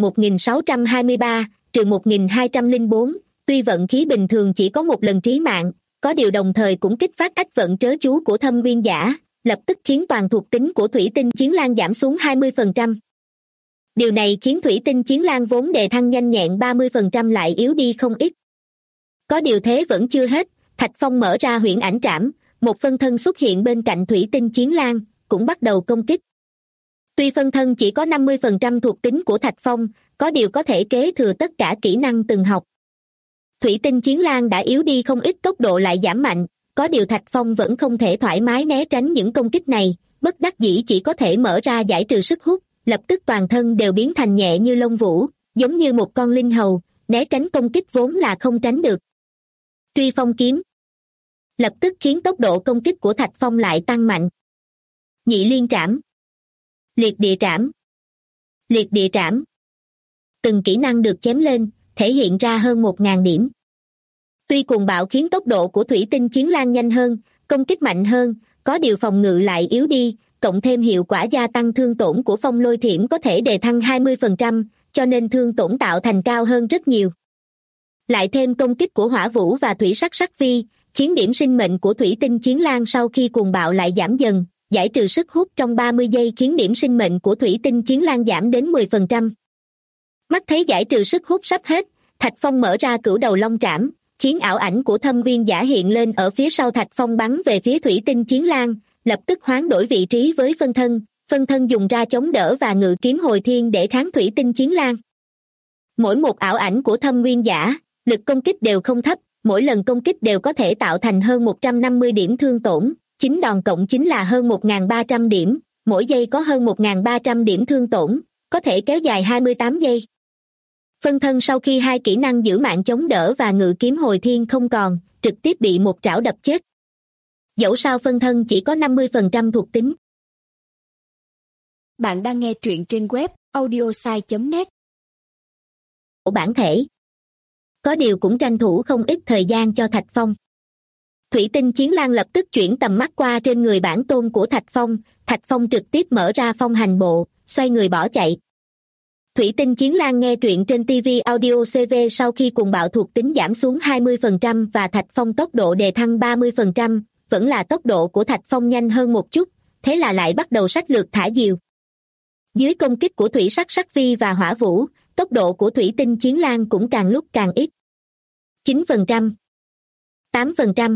1623, trừ 1204, tuy vận khí bình thường chỉ có một lần trí mạng, có điều đồng thời cũng kích phát ách vận trớ chú của Thâm Nguyên Giả, lập tức khiến toàn thuộc tính của thủy tinh chiến lang giảm xuống 20%. Điều này khiến thủy tinh chiến lang vốn đề thăng nhanh nhẹn 30% lại yếu đi không ít. Có điều thế vẫn chưa hết, Thạch Phong mở ra huyễn ảnh trảm, một phân thân xuất hiện bên cạnh thủy tinh chiến lang, cũng bắt đầu công kích. Tuy phân thân chỉ có 50% thuộc tính của Thạch Phong, có điều có thể kế thừa tất cả kỹ năng từng học. Thủy tinh chiến lang đã yếu đi không ít, tốc độ lại giảm mạnh, có điều Thạch Phong vẫn không thể thoải mái né tránh những công kích này, bất đắc dĩ chỉ có thể mở ra giải trừ sức hút, lập tức toàn thân đều biến thành nhẹ như lông vũ, giống như một con linh hầu, né tránh công kích vốn là không tránh được. Truy phong kiếm lập tức khiến tốc độ công kích của Thạch Phong lại tăng mạnh. Nhị liên trảm, liệt địa trảm, liệt địa trảm. Từng kỹ năng được chém lên, thể hiện ra hơn 1.000 điểm. Tuy cuồng bạo khiến tốc độ của thủy tinh chiến lang nhanh hơn, công kích mạnh hơn, có điều phòng ngự lại yếu đi, cộng thêm hiệu quả gia tăng thương tổn của Phong Lôi Thiểm có thể đề thăng 20%, cho nên thương tổn tạo thành cao hơn rất nhiều. Lại thêm công kích của Hỏa Vũ và Thủy Sắc Sắc Phi, khiến điểm sinh mệnh của thủy tinh chiến lang sau khi cuồng bạo lại giảm dần, giải trừ sức hút trong 30 giây khiến điểm sinh mệnh của thủy tinh chiến lang giảm đến 10%. Mắt thấy giải trừ sức hút sắp hết, Thạch Phong mở ra Cửu Đầu Long Trảm, khiến ảo ảnh của Thâm Uyên Giả hiện lên ở phía sau Thạch Phong bắn về phía thủy tinh chiến lang, lập tức hoán đổi vị trí với phân thân dùng ra chống đỡ và ngự kiếm hồi thiên để kháng thủy tinh chiến lang. Mỗi một ảo ảnh của Thâm Uyên Giả, lực công kích đều không thấp, mỗi lần công kích đều có thể tạo thành hơn 150 điểm thương tổn, 9 đòn cộng chính là hơn 1.300 điểm, mỗi giây có hơn 1.300 điểm thương tổn, có thể kéo dài 28 giây. Phân thân sau khi hai kỹ năng giữ mạng chống đỡ và ngự kiếm hồi thiên không còn, trực tiếp bị một trảo đập chết. Dẫu sao phân thân chỉ có 50% thuộc tính. Bạn đang nghe truyện trên web audiosai.net. Bản thể. Có điều cũng tranh thủ không ít thời gian cho Thạch Phong. Thủy tinh chiến lang lập tức chuyển tầm mắt qua trên người bản tôn của Thạch Phong trực tiếp mở ra phong hành bộ, xoay người bỏ chạy. Thủy tinh chiến lang nghe truyện trên TV Audio CV sau khi cùng bạo thuộc tính giảm xuống 20% và Thạch Phong tốc độ đề thăng 30%, vẫn là tốc độ của Thạch Phong nhanh hơn một chút, thế là lại bắt đầu sách lược thả diều. Dưới công kích của thủy sắc vi và hỏa vũ, tốc độ của thủy tinh chiến lang cũng càng lúc càng ít. 9%, 8%,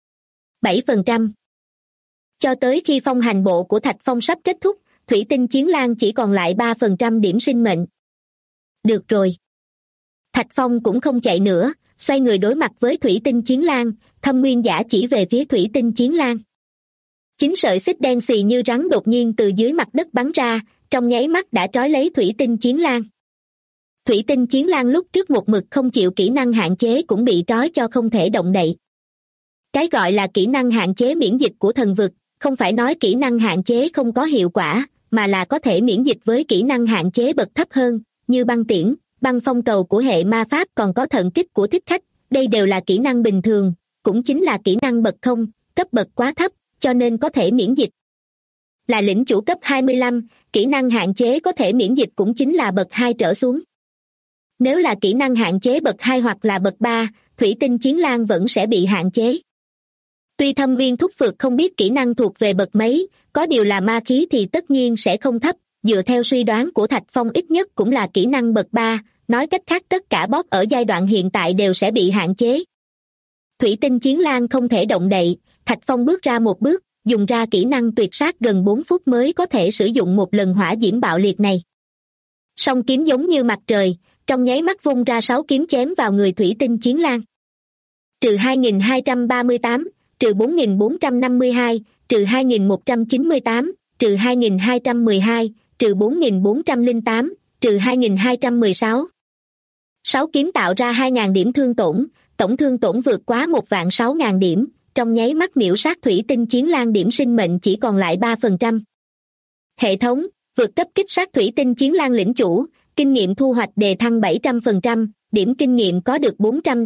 7%. Cho tới khi phong hành bộ của Thạch Phong sắp kết thúc, thủy tinh chiến lang chỉ còn lại 3% điểm sinh mệnh. Được rồi. Thạch Phong cũng không chạy nữa, xoay người đối mặt với thủy tinh chiến lang, Thâm Nguyên Giả chỉ về phía thủy tinh chiến lang. 9 sợi xích đen xì như rắn đột nhiên từ dưới mặt đất bắn ra, trong nháy mắt đã trói lấy thủy tinh chiến lang. Thủy tinh chiến lang lúc trước một mực không chịu kỹ năng hạn chế cũng bị trói cho không thể động đậy. Cái gọi là kỹ năng hạn chế miễn dịch của thần vực, không phải nói kỹ năng hạn chế không có hiệu quả, mà là có thể miễn dịch với kỹ năng hạn chế bậc thấp hơn, như băng tiễn, băng phong cầu của hệ ma pháp còn có thận kích của thích khách, đây đều là kỹ năng bình thường, cũng chính là kỹ năng bậc không, cấp bậc quá thấp, cho nên có thể miễn dịch. Là lĩnh chủ cấp 25, kỹ năng hạn chế có thể miễn dịch cũng chính là bậc 2 trở xuống. Nếu là kỹ năng hạn chế bậc 2 hoặc là bậc 3, thủy tinh chiến lang vẫn sẽ bị hạn chế. Tuy Thâm Viên thúc phược không biết kỹ năng thuộc về bậc mấy, có điều là ma khí thì tất nhiên sẽ không thấp, dựa theo suy đoán của Thạch Phong ít nhất cũng là kỹ năng bậc 3, nói cách khác tất cả boss ở giai đoạn hiện tại đều sẽ bị hạn chế. Thủy tinh chiến lang không thể động đậy, Thạch Phong bước ra một bước, dùng ra kỹ năng tuyệt sát gần 4 phút mới có thể sử dụng một lần hỏa diễm bạo liệt này. Song kiếm giống như mặt trời, trong nháy mắt vung ra 6 kiếm chém vào người thủy tinh chiến lang. Trừ 2238, trừ 4452, trừ 2198, trừ 2212, trừ 4408, trừ 2216. 6 kiếm tạo ra 2.000 điểm thương tổn, tổng thương tổn vượt quá 1.600.000 điểm, trong nháy mắt miểu sát thủy tinh chiến lang điểm sinh mệnh chỉ còn lại 3%. Hệ thống, vượt cấp kích sát thủy tinh chiến lang lĩnh chủ, kinh nghiệm thu hoạch đề thăng 700%, điểm kinh nghiệm có được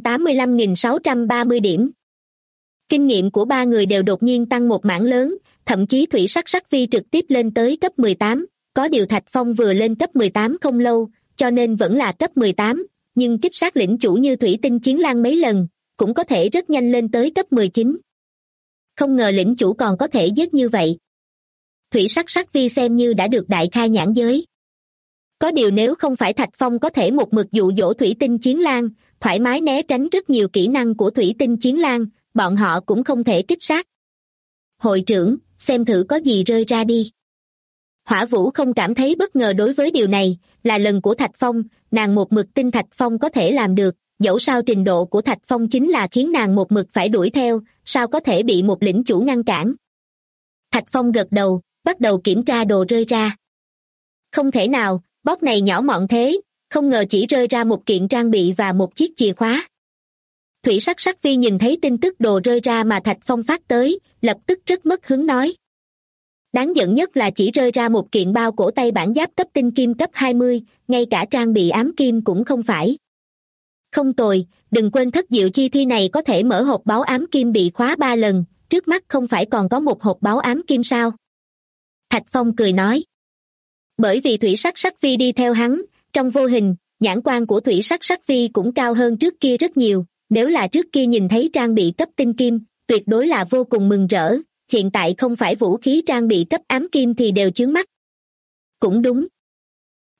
485.630 điểm. Kinh nghiệm của ba người đều đột nhiên tăng một mảng lớn, thậm chí thủy sắc vi trực tiếp lên tới cấp 18, có điều Thạch Phong vừa lên cấp 18 không lâu, cho nên vẫn là cấp 18, nhưng kích sát lĩnh chủ như thủy tinh chiến lang mấy lần, cũng có thể rất nhanh lên tới cấp 19. Không ngờ lĩnh chủ còn có thể giết như vậy. Thủy sắc vi xem như đã được đại khai nhãn giới. Có điều nếu không phải Thạch Phong có thể một mực dụ dỗ thủy tinh chiến lang, thoải mái né tránh rất nhiều kỹ năng của thủy tinh chiến lang, bọn họ cũng không thể kích sát. Hội trưởng, xem thử có gì rơi ra đi. Hỏa Vũ không cảm thấy bất ngờ đối với điều này, là lần của Thạch Phong, nàng một mực tin Thạch Phong có thể làm được, dẫu sao trình độ của Thạch Phong chính là khiến nàng một mực phải đuổi theo, sao có thể bị một lĩnh chủ ngăn cản. Thạch Phong gật đầu, bắt đầu kiểm tra đồ rơi ra. Không thể nào, boss này nhỏ mọn thế, không ngờ chỉ rơi ra một kiện trang bị và một chiếc chìa khóa. Thủy sắc vi nhìn thấy tin tức đồ rơi ra mà Thạch Phong phát tới, lập tức rất mất hứng nói. Đáng giận nhất là chỉ rơi ra một kiện bao cổ tay bản giáp cấp tinh kim cấp 20, ngay cả trang bị ám kim cũng không phải. Không tồi, đừng quên thất diệu chi thi này có thể mở hộp báo ám kim bị khóa 3 lần, trước mắt không phải còn có một hộp báo ám kim sao? Thạch Phong cười nói. Bởi vì thủy sắc vi đi theo hắn, trong vô hình, nhãn quan của thủy sắc vi cũng cao hơn trước kia rất nhiều, nếu là trước kia nhìn thấy trang bị cấp tinh kim, tuyệt đối là vô cùng mừng rỡ, hiện tại không phải vũ khí trang bị cấp ám kim thì đều chướng mắt. Cũng đúng.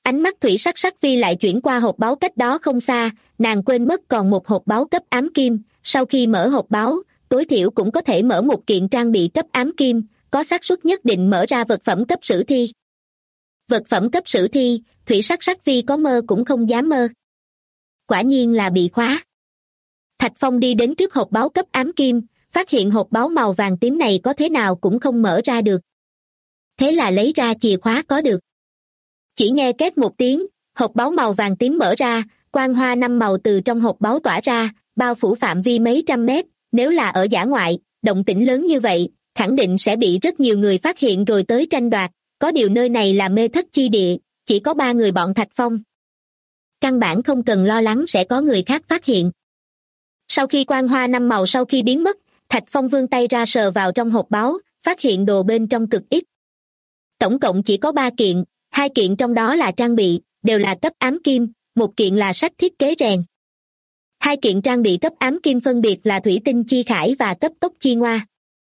Ánh mắt thủy sắc sắc vi lại chuyển qua hộp báu cách đó không xa, nàng quên mất còn một hộp báu cấp ám kim, sau khi mở hộp báu, tối thiểu cũng có thể mở một kiện trang bị cấp ám kim, có xác suất nhất định mở ra vật phẩm cấp sử thi. Vật phẩm cấp sử thi, thủy sắc sắc vi có mơ cũng không dám mơ. Quả nhiên là bị khóa. Thạch Phong đi đến trước hộp báu cấp ám kim, phát hiện hộp báu màu vàng tím này có thế nào cũng không mở ra được. Thế là lấy ra chìa khóa có được. Chỉ nghe két một tiếng, hộp báu màu vàng tím mở ra, quang hoa 5 màu từ trong hộp báu tỏa ra, bao phủ phạm vi mấy trăm mét. Nếu là ở dã ngoại, động tĩnh lớn như vậy, khẳng định sẽ bị rất nhiều người phát hiện rồi tới tranh đoạt. Có điều nơi này là mê thất chi địa, chỉ có 3 người bọn Thạch Phong. Căn bản không cần lo lắng sẽ có người khác phát hiện. Sau khi quang hoa 5 màu sau khi biến mất, Thạch Phong vươn tay ra sờ vào trong hộp báu, phát hiện đồ bên trong cực ít. Tổng cộng chỉ có 3 kiện, 2 kiện trong đó là trang bị, đều là cấp ám kim, 1 kiện là sách thiết kế rèn. 2 kiện trang bị cấp ám kim phân biệt là thủy tinh chi khải và cấp tốc chi ngoa.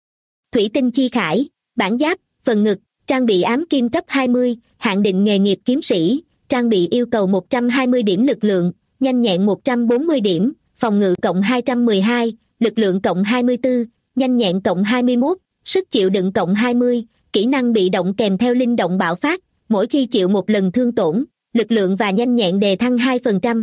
Thủy tinh chi khải, bản giáp, phần ngực, trang bị ám kim cấp 20, hạn định nghề nghiệp kiếm sĩ, trang bị yêu cầu 120 điểm lực lượng, nhanh nhẹn 140 điểm, phòng ngự cộng 212, lực lượng cộng 24, nhanh nhẹn cộng 21, sức chịu đựng cộng 20, kỹ năng bị động kèm theo linh động bạo phát, mỗi khi chịu một lần thương tổn, lực lượng và nhanh nhẹn đề thăng 2%.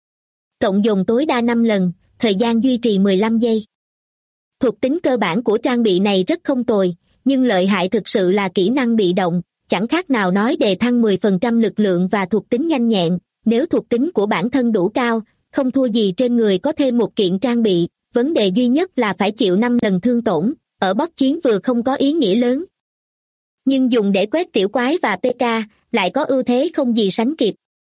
Cộng dồn tối đa 5 lần, thời gian duy trì 15 giây. Thuộc tính cơ bản của trang bị này rất không tồi, nhưng lợi hại thực sự là kỹ năng bị động, chẳng khác nào nói đề thăng 10% lực lượng và thuộc tính nhanh nhẹn. Nếu thuộc tính của bản thân đủ cao, không thua gì trên người có thêm một kiện trang bị, vấn đề duy nhất là phải chịu 5 lần thương tổn, ở boss chiến vừa không có ý nghĩa lớn. Nhưng dùng để quét tiểu quái và PK, lại có ưu thế không gì sánh kịp.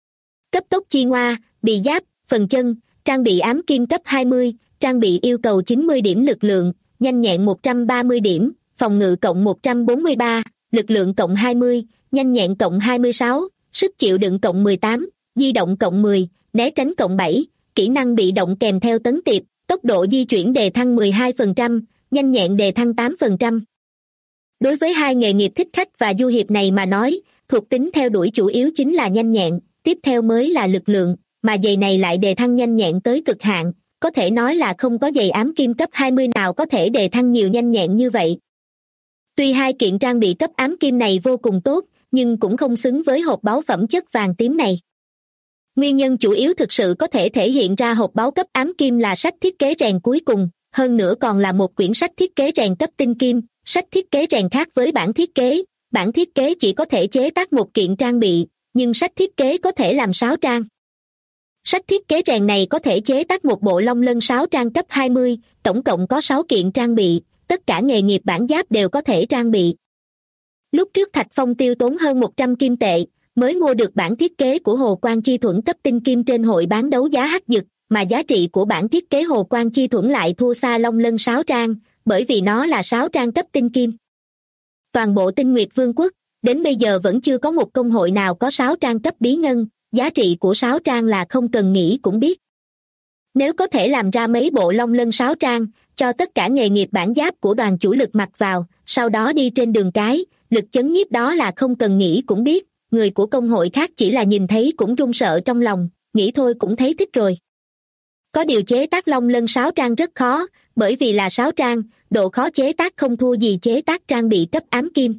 Cấp tốc chi ngoa, bì giáp, phần chân, trang bị ám kim cấp 20, trang bị yêu cầu 90 điểm lực lượng, nhanh nhẹn 130 điểm, phòng ngự cộng 143, lực lượng cộng 20, nhanh nhẹn cộng 26, sức chịu đựng cộng 18, di động cộng 10, né tránh cộng 7, kỹ năng bị động kèm theo tấn tiệp, tốc độ di chuyển đề thăng 12%, nhanh nhẹn đề thăng 8%. Đối với 2 nghề nghiệp thích khách và du hiệp này mà nói, thuộc tính theo đuổi chủ yếu chính là nhanh nhẹn, tiếp theo mới là lực lượng, mà giày này lại đề thăng nhanh nhẹn tới cực hạn, có thể nói là không có giày ám kim cấp 20 nào có thể đề thăng nhiều nhanh nhẹn như vậy. Tuy 2 kiện trang bị cấp ám kim này vô cùng tốt, nhưng cũng không xứng với hộp báu phẩm chất vàng tím này. Nguyên nhân chủ yếu thực sự có thể thể hiện ra hộp báu cấp ám kim là sách thiết kế rèn cuối cùng, hơn nữa còn là một quyển sách thiết kế rèn cấp tinh kim. Sách thiết kế rèn khác với bản thiết kế chỉ có thể chế tác một kiện trang bị, nhưng sách thiết kế có thể làm 6 trang. Sách thiết kế rèn này có thể chế tác một bộ long lân 6 trang cấp 20, tổng cộng có 6 kiện trang bị, tất cả nghề nghiệp bản giáp đều có thể trang bị. Lúc trước Thạch Phong tiêu tốn hơn 100 kim tệ, mới mua được bản thiết kế của Hồ Quang Chi Thuẫn cấp tinh kim trên hội bán đấu giá hắc dực, mà giá trị của bản thiết kế Hồ Quang Chi Thuẫn lại thua xa long lân 6 trang, bởi vì nó là 6 trang cấp tinh kim. Toàn bộ Tinh Nguyệt Vương quốc, đến bây giờ vẫn chưa có một công hội nào có 6 trang cấp bí ngân, giá trị của 6 trang là không cần nghĩ cũng biết. Nếu có thể làm ra mấy bộ long lân 6 trang, cho tất cả nghề nghiệp bản giáp của đoàn chủ lực mặc vào, sau đó đi trên đường cái, lực chấn nhiếp đó là không cần nghĩ cũng biết, người của công hội khác chỉ là nhìn thấy cũng run sợ trong lòng, nghĩ thôi cũng thấy thích rồi. Có điều chế tác long lân 6 trang rất khó, bởi vì là 6 trang, độ khó chế tác không thua gì chế tác trang bị cấp ám kim.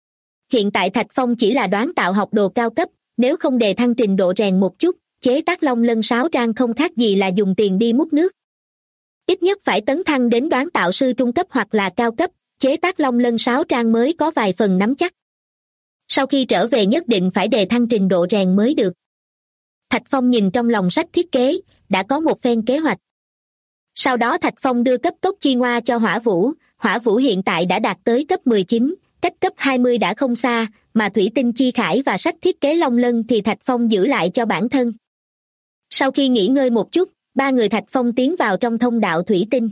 Hiện tại Thạch Phong chỉ là đoán tạo học đồ cao cấp, nếu không đề thăng trình độ rèn một chút, chế tác long lân 6 trang không khác gì là dùng tiền đi múc nước. Ít nhất phải tấn thăng đến đoán tạo sư trung cấp hoặc là cao cấp, chế tác long lân 6 trang mới có vài phần nắm chắc. Sau khi trở về nhất định phải đề thăng trình độ rèn mới được. Thạch Phong nhìn trong lòng sách thiết kế, đã có một phen kế hoạch. Sau đó Thạch Phong đưa cấp tốc chi ngoa cho Hỏa Vũ hiện tại đã đạt tới cấp 19, cách cấp 20 đã không xa, mà thủy tinh chi khải và sách thiết kế long lân thì Thạch Phong giữ lại cho bản thân. Sau khi nghỉ ngơi một chút, 3 người Thạch Phong tiến vào trong thông đạo thủy tinh.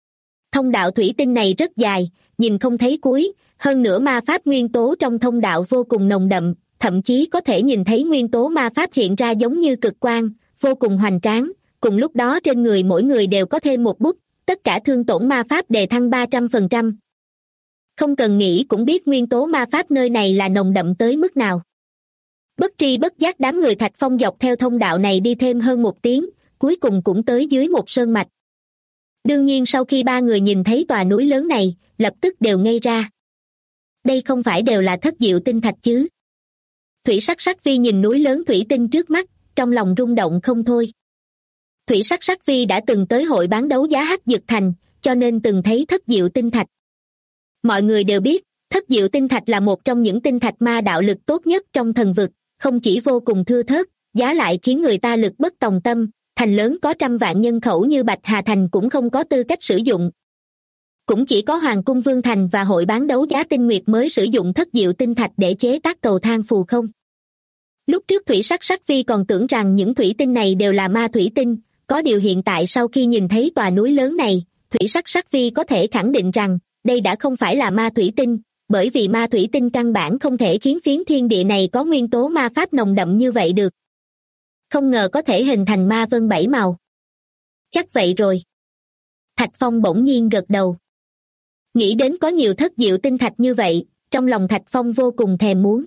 Thông đạo thủy tinh này rất dài, nhìn không thấy cuối, hơn nữa ma pháp nguyên tố trong thông đạo vô cùng nồng đậm, thậm chí có thể nhìn thấy nguyên tố ma pháp hiện ra giống như cực quang, vô cùng hoành tráng. Cùng lúc đó trên người mỗi người đều có thêm một bút, tất cả thương tổn ma pháp đề thăng 300%. Không cần nghĩ cũng biết nguyên tố ma pháp nơi này là nồng đậm tới mức nào. Bất tri bất giác đám người Thạch Phong dọc theo thông đạo này đi thêm hơn 1 tiếng, cuối cùng cũng tới dưới một sơn mạch. Đương nhiên sau khi 3 người nhìn thấy tòa núi lớn này, lập tức đều ngây ra. Đây không phải đều là Thất Diệu Tinh Thạch chứ? Thủy Sắc Sắc Vi nhìn núi lớn thủy tinh trước mắt, trong lòng rung động không thôi. Thủy Sắc Sắc Vi đã từng tới hội bán đấu giá Hắc Dực Thành, cho nên từng thấy Thất Diệu Tinh Thạch. Mọi người đều biết, Thất Diệu Tinh Thạch là một trong những tinh thạch ma đạo lực tốt nhất trong thần vực, không chỉ vô cùng thưa thớt, giá lại khiến người ta lực bất tòng tâm, thành lớn có trăm vạn nhân khẩu như Bạch Hà Thành cũng không có tư cách sử dụng. Cũng chỉ có Hoàng Cung Vương Thành và hội bán đấu giá Tinh Nguyệt mới sử dụng Thất Diệu Tinh Thạch để chế tác cầu thang phù không. Lúc trước Thủy Sắc Sắc Vi còn tưởng rằng những thủy tinh này đều là ma thủy tinh, có điều hiện tại sau khi nhìn thấy tòa núi lớn này, Thủy Sắc Sắc Vi có thể khẳng định rằng đây đã không phải là ma thủy tinh, bởi vì ma thủy tinh căn bản không thể khiến phiến thiên địa này có nguyên tố ma pháp nồng đậm như vậy được. Không ngờ có thể hình thành ma vân 7 màu. Chắc vậy rồi. Thạch Phong bỗng nhiên gật đầu. Nghĩ đến có nhiều Thất Diệu Tinh Thạch như vậy, trong lòng Thạch Phong vô cùng thèm muốn.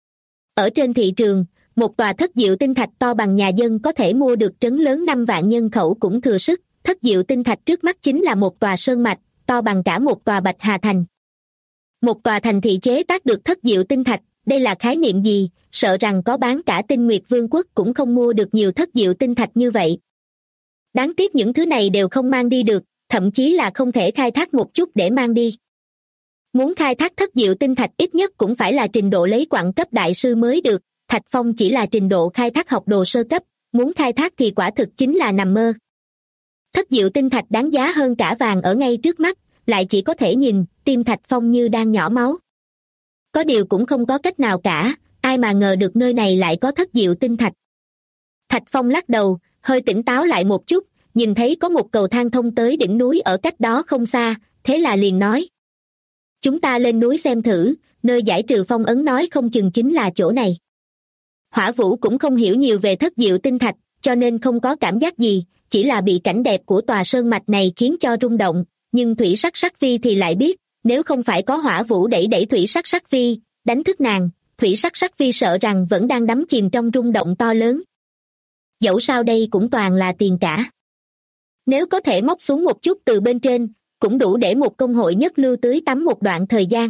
Ở trên thị trường, một tòa Thất Diệu Tinh Thạch to bằng nhà dân có thể mua được trấn lớn 5 vạn nhân khẩu cũng thừa sức. Thất Diệu Tinh Thạch trước mắt chính là một tòa sơn mạch, to bằng cả một tòa Bạch Hà Thành. Một tòa thành thị chế tác được Thất Diệu Tinh Thạch, đây là khái niệm gì? Sợ rằng có bán cả Tinh Nguyệt Vương quốc cũng không mua được nhiều Thất Diệu Tinh Thạch như vậy. Đáng tiếc những thứ này đều không mang đi được, thậm chí là không thể khai thác một chút để mang đi. Muốn khai thác Thất Diệu Tinh Thạch ít nhất cũng phải là trình độ lấy quặng cấp đại sư mới được, Thạch Phong chỉ là trình độ khai thác học đồ sơ cấp, muốn khai thác thì quả thực chính là nằm mơ. Thất Diệu Tinh Thạch đáng giá hơn cả vàng ở ngay trước mắt, lại chỉ có thể nhìn, tim Thạch Phong như đang nhỏ máu. Có điều cũng không có cách nào cả, ai mà ngờ được nơi này lại có Thất Diệu Tinh Thạch. Thạch Phong lắc đầu, hơi tỉnh táo lại một chút, nhìn thấy có một cầu thang thông tới đỉnh núi ở cách đó không xa, thế là liền nói. Chúng ta lên núi xem thử, nơi giải trừ phong ấn nói không chừng chính là chỗ này. Hỏa Vũ cũng không hiểu nhiều về Thất Diệu Tinh Thạch, cho nên không có cảm giác gì, chỉ là bị cảnh đẹp của tòa sơn mạch này khiến cho rung động, nhưng Thủy Sắc Sắc Vi thì lại biết, nếu không phải có Hỏa Vũ đẩy Thủy Sắc Sắc Vi, đánh thức nàng, Thủy Sắc Sắc Vi sợ rằng vẫn đang đắm chìm trong rung động to lớn. Dẫu sao đây cũng toàn là tiền cả. Nếu có thể móc xuống một chút từ bên trên, cũng đủ để một công hội nhất lưu tưới tắm một đoạn thời gian.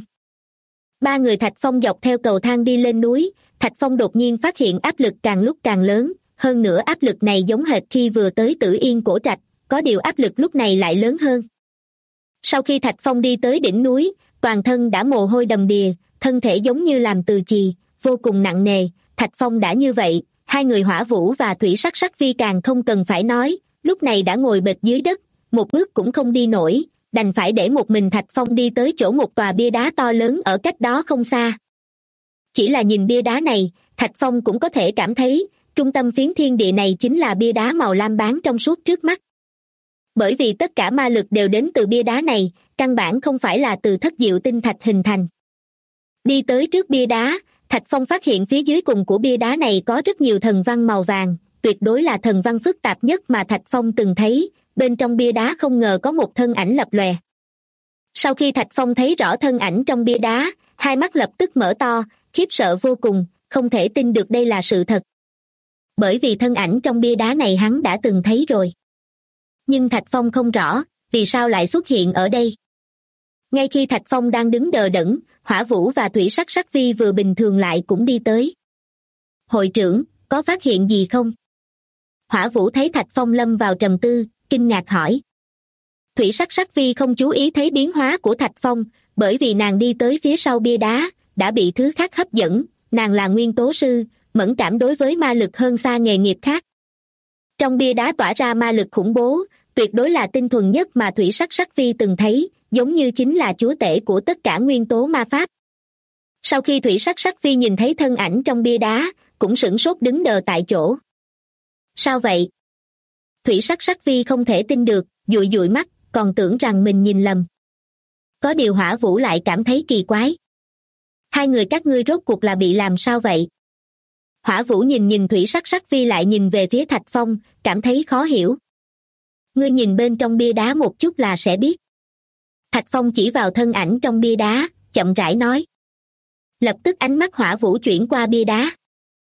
3 người Thạch Phong dọc theo cầu thang đi lên núi, Thạch Phong đột nhiên phát hiện áp lực càng lúc càng lớn, hơn nữa áp lực này giống hệt khi vừa tới Tử Yên Cổ Trạch, có điều áp lực lúc này lại lớn hơn. Sau khi Thạch Phong đi tới đỉnh núi, toàn thân đã mồ hôi đầm đìa, thân thể giống như làm từ chì, vô cùng nặng nề. Thạch Phong đã như vậy, 2 người Hỏa Vũ và Thủy Sắc Sắc Vi càng không cần phải nói, lúc này đã ngồi bệt dưới đất, một bước cũng không đi nổi, đành phải để một mình Thạch Phong đi tới chỗ một tòa bia đá to lớn ở cách đó không xa. Chỉ là nhìn bia đá này, Thạch Phong cũng có thể cảm thấy, trung tâm phiến thiên địa này chính là bia đá màu lam bán trong suốt trước mắt. Bởi vì tất cả ma lực đều đến từ bia đá này, căn bản không phải là từ Thất Diệu Tinh Thạch hình thành. Đi tới trước bia đá, Thạch Phong phát hiện phía dưới cùng của bia đá này có rất nhiều thần văn màu vàng, tuyệt đối là thần văn phức tạp nhất mà Thạch Phong từng thấy, bên trong bia đá không ngờ có một thân ảnh lập lòe. Sau khi Thạch Phong thấy rõ thân ảnh trong bia đá, hai mắt lập tức mở to, khiếp sợ vô cùng, không thể tin được đây là sự thật. Bởi vì thân ảnh trong bia đá này hắn đã từng thấy rồi. Nhưng Thạch Phong không rõ, vì sao lại xuất hiện ở đây. Ngay khi Thạch Phong đang đứng đờ đẫn, Hỏa Vũ và Thủy Sắc Sắc Vi vừa bình thường lại cũng đi tới. Hội trưởng, có phát hiện gì không? Hỏa Vũ thấy Thạch Phong lâm vào trầm tư, kinh ngạc hỏi. Thủy Sắc Sắc Vi không chú ý thấy biến hóa của Thạch Phong, bởi vì nàng đi tới phía sau bia đá, đã bị thứ khác hấp dẫn, nàng là nguyên tố sư, mẫn cảm đối với ma lực hơn xa nghề nghiệp khác. Trong bia đá tỏa ra ma lực khủng bố, tuyệt đối là tinh thuần nhất mà Thủy Sắc Sắc Vi từng thấy, giống như chính là chúa tể của tất cả nguyên tố ma pháp. Sau khi Thủy Sắc Sắc Vi nhìn thấy thân ảnh trong bia đá, cũng sửng sốt đứng đờ tại chỗ. Sao vậy? Thủy Sắc Sắc Vi không thể tin được, dụi dụi mắt, còn tưởng rằng mình nhìn lầm. Có điều Hỏa Vũ lại cảm thấy kỳ quái. Hai người các ngươi rốt cuộc là bị làm sao vậy? Hỏa Vũ nhìn Thủy Sắc Sắc Vi lại nhìn về phía Thạch Phong, cảm thấy khó hiểu. Ngươi nhìn bên trong bia đá một chút là sẽ biết. Thạch Phong chỉ vào thân ảnh trong bia đá, chậm rãi nói. Lập tức ánh mắt Hỏa Vũ chuyển qua bia đá.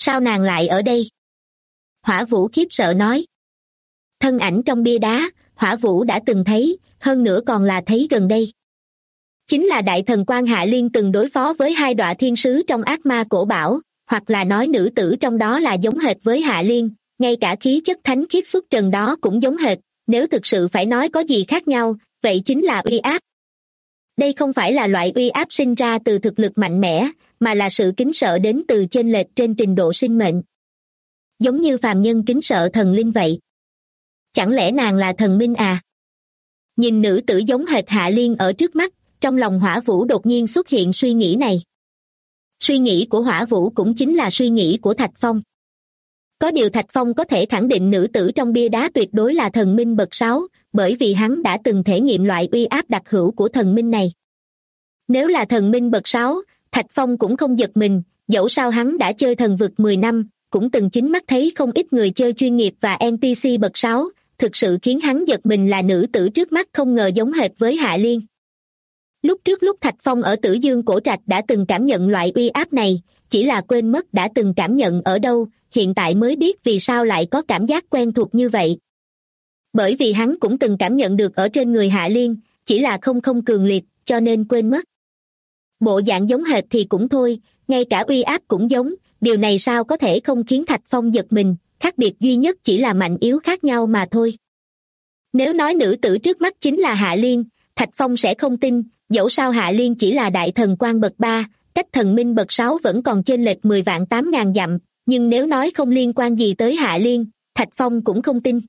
Sao nàng lại ở đây? Hỏa Vũ khiếp sợ nói. Thân ảnh trong bia đá, Hỏa Vũ đã từng thấy, hơn nữa còn là thấy gần đây. Chính là đại thần quan Hạ Liên từng đối phó với hai đọa thiên sứ trong ác ma cổ bảo, hoặc là nói nữ tử trong đó là giống hệt với Hạ Liên, ngay cả khí chất thánh khiết xuất trần đó cũng giống hệt, nếu thực sự phải nói có gì khác nhau, vậy chính là uy áp. Đây không phải là loại uy áp sinh ra từ thực lực mạnh mẽ, mà là sự kính sợ đến từ chênh lệch trên trình độ sinh mệnh. Giống như phàm nhân kính sợ thần linh vậy. Chẳng lẽ nàng là thần minh à? Nhìn nữ tử giống hệt Hạ Liên ở trước mắt, trong lòng Hỏa Vũ đột nhiên xuất hiện suy nghĩ này. Suy nghĩ của Hỏa Vũ cũng chính là suy nghĩ của Thạch Phong. Có điều Thạch Phong có thể khẳng định nữ tử trong bia đá tuyệt đối là thần minh bậc 6, bởi vì hắn đã từng thể nghiệm loại uy áp đặc hữu của thần minh này. Nếu là thần minh bậc 6, Thạch Phong cũng không giật mình, dẫu sao hắn đã chơi thần vực 10 năm, cũng từng chính mắt thấy không ít người chơi chuyên nghiệp và NPC bậc 6, thực sự khiến hắn giật mình là nữ tử trước mắt không ngờ giống hệt với Hạ Liên. Lúc trước lúc Thạch Phong ở Tử Dương Cổ Trạch đã từng cảm nhận loại uy áp này, chỉ là quên mất đã từng cảm nhận ở đâu, hiện tại mới biết vì sao lại có cảm giác quen thuộc như vậy. Bởi vì hắn cũng từng cảm nhận được ở trên người Hạ Liên, chỉ là không cường liệt, cho nên quên mất. Bộ dạng giống hệt thì cũng thôi, ngay cả uy áp cũng giống, điều này sao có thể không khiến Thạch Phong giật mình, khác biệt duy nhất chỉ là mạnh yếu khác nhau mà thôi. Nếu nói nữ tử trước mắt chính là Hạ Liên, Thạch Phong sẽ không tin, dẫu sao Hạ Liên chỉ là đại thần quan bậc 3, cách thần minh bậc 6 vẫn còn chênh lệch 10 vạn 8 ngàn dặm, nhưng nếu nói không liên quan gì tới Hạ Liên, Thạch Phong cũng không tin.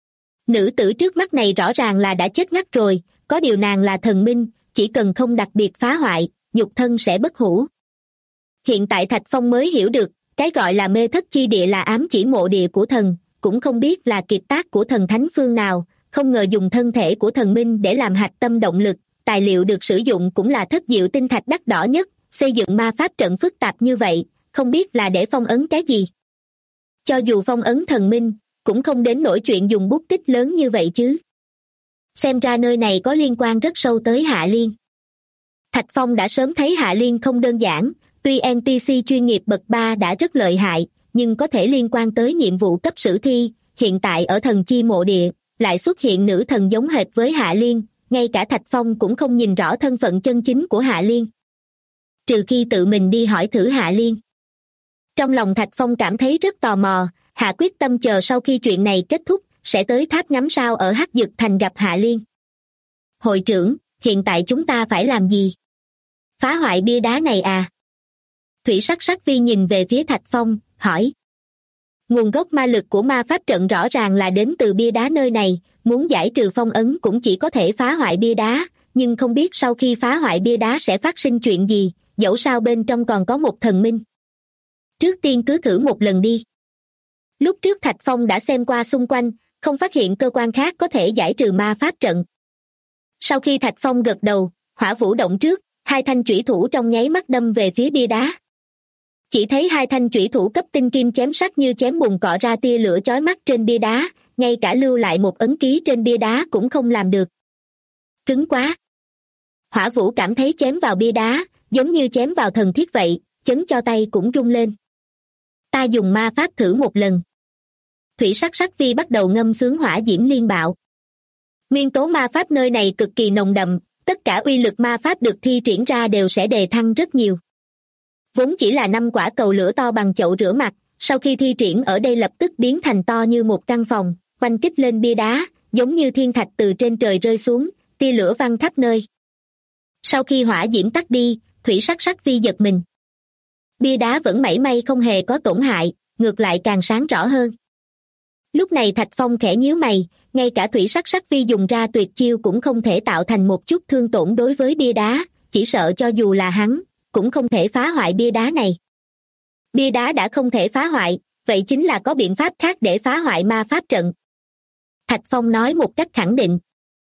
Nữ tử trước mắt này rõ ràng là đã chết ngắt rồi, có điều nàng là thần minh, chỉ cần không đặc biệt phá hoại, nhục thân sẽ bất hủ. Hiện tại Thạch Phong mới hiểu được, cái gọi là mê thất chi địa là ám chỉ mộ địa của thần, cũng không biết là kiệt tác của thần thánh phương nào, không ngờ dùng thân thể của thần minh để làm hạch tâm động lực, tài liệu được sử dụng cũng là thất diệu tinh thạch đắt đỏ nhất, xây dựng ma pháp trận phức tạp như vậy, không biết là để phong ấn cái gì. Cho dù phong ấn thần minh, cũng không đến nỗi chuyện dùng bút tích lớn như vậy chứ. Xem ra nơi này có liên quan rất sâu tới Hạ Liên. Thạch Phong đã sớm thấy Hạ Liên không đơn giản, tuy NPC chuyên nghiệp bậc 3 đã rất lợi hại, nhưng có thể liên quan tới nhiệm vụ cấp sử thi, hiện tại ở thần chi mộ địa, lại xuất hiện nữ thần giống hệt với Hạ Liên, ngay cả Thạch Phong cũng không nhìn rõ thân phận chân chính của Hạ Liên. Trừ khi tự mình đi hỏi thử Hạ Liên. Trong lòng Thạch Phong cảm thấy rất tò mò, hạ quyết tâm chờ sau khi chuyện này kết thúc, sẽ tới tháp ngắm sao ở Hắc Dực Thành gặp Hạ Liên. Hội trưởng, hiện tại chúng ta phải làm gì? Phá hoại bia đá này à? Thủy Sắc Sắc Vi nhìn về phía Thạch Phong, hỏi. Nguồn gốc ma lực của ma pháp trận rõ ràng là đến từ bia đá nơi này, muốn giải trừ phong ấn cũng chỉ có thể phá hoại bia đá, nhưng không biết sau khi phá hoại bia đá sẽ phát sinh chuyện gì, dẫu sao bên trong còn có một thần minh. Trước tiên cứ thử một lần đi. Lúc trước Thạch Phong đã xem qua xung quanh, không phát hiện cơ quan khác có thể giải trừ ma pháp trận. Sau khi Thạch Phong gật đầu, Hỏa Vũ động trước, hai thanh chủy thủ trong nháy mắt đâm về phía bia đá. Chỉ thấy hai thanh chủy thủ cấp tinh kim chém sắc như chém bùn cọ ra tia lửa chói mắt trên bia đá, ngay cả lưu lại một ấn ký trên bia đá cũng không làm được. Cứng quá. Hỏa Vũ cảm thấy chém vào bia đá, giống như chém vào thần thiết vậy, chấn cho tay cũng rung lên. Ta dùng ma pháp thử một lần. Thủy Sắc Sắc Vi bắt đầu ngâm xướng hỏa diễm liên bạo. Nguyên tố ma pháp nơi này cực kỳ nồng đậm, tất cả uy lực ma pháp được thi triển ra đều sẽ đề thăng rất nhiều. Vốn chỉ là 5 quả cầu lửa to bằng chậu rửa mặt, sau khi thi triển ở đây lập tức biến thành to như một căn phòng, oanh kích lên bia đá, giống như thiên thạch từ trên trời rơi xuống, tia lửa văng khắp nơi. Sau khi hỏa diễm tắt đi, Thủy Sắc Sắc Vi giật mình. Bia đá vẫn mảy may không hề có tổn hại, ngược lại càng sáng rõ hơn. Lúc này Thạch Phong khẽ nhíu mày, ngay cả Thủy Sắc Sắc Vi dùng ra tuyệt chiêu cũng không thể tạo thành một chút thương tổn đối với bia đá, chỉ sợ cho dù là hắn, cũng không thể phá hoại bia đá này. Bia đá đã không thể phá hoại, vậy chính là có biện pháp khác để phá hoại ma pháp trận. Thạch Phong nói một cách khẳng định.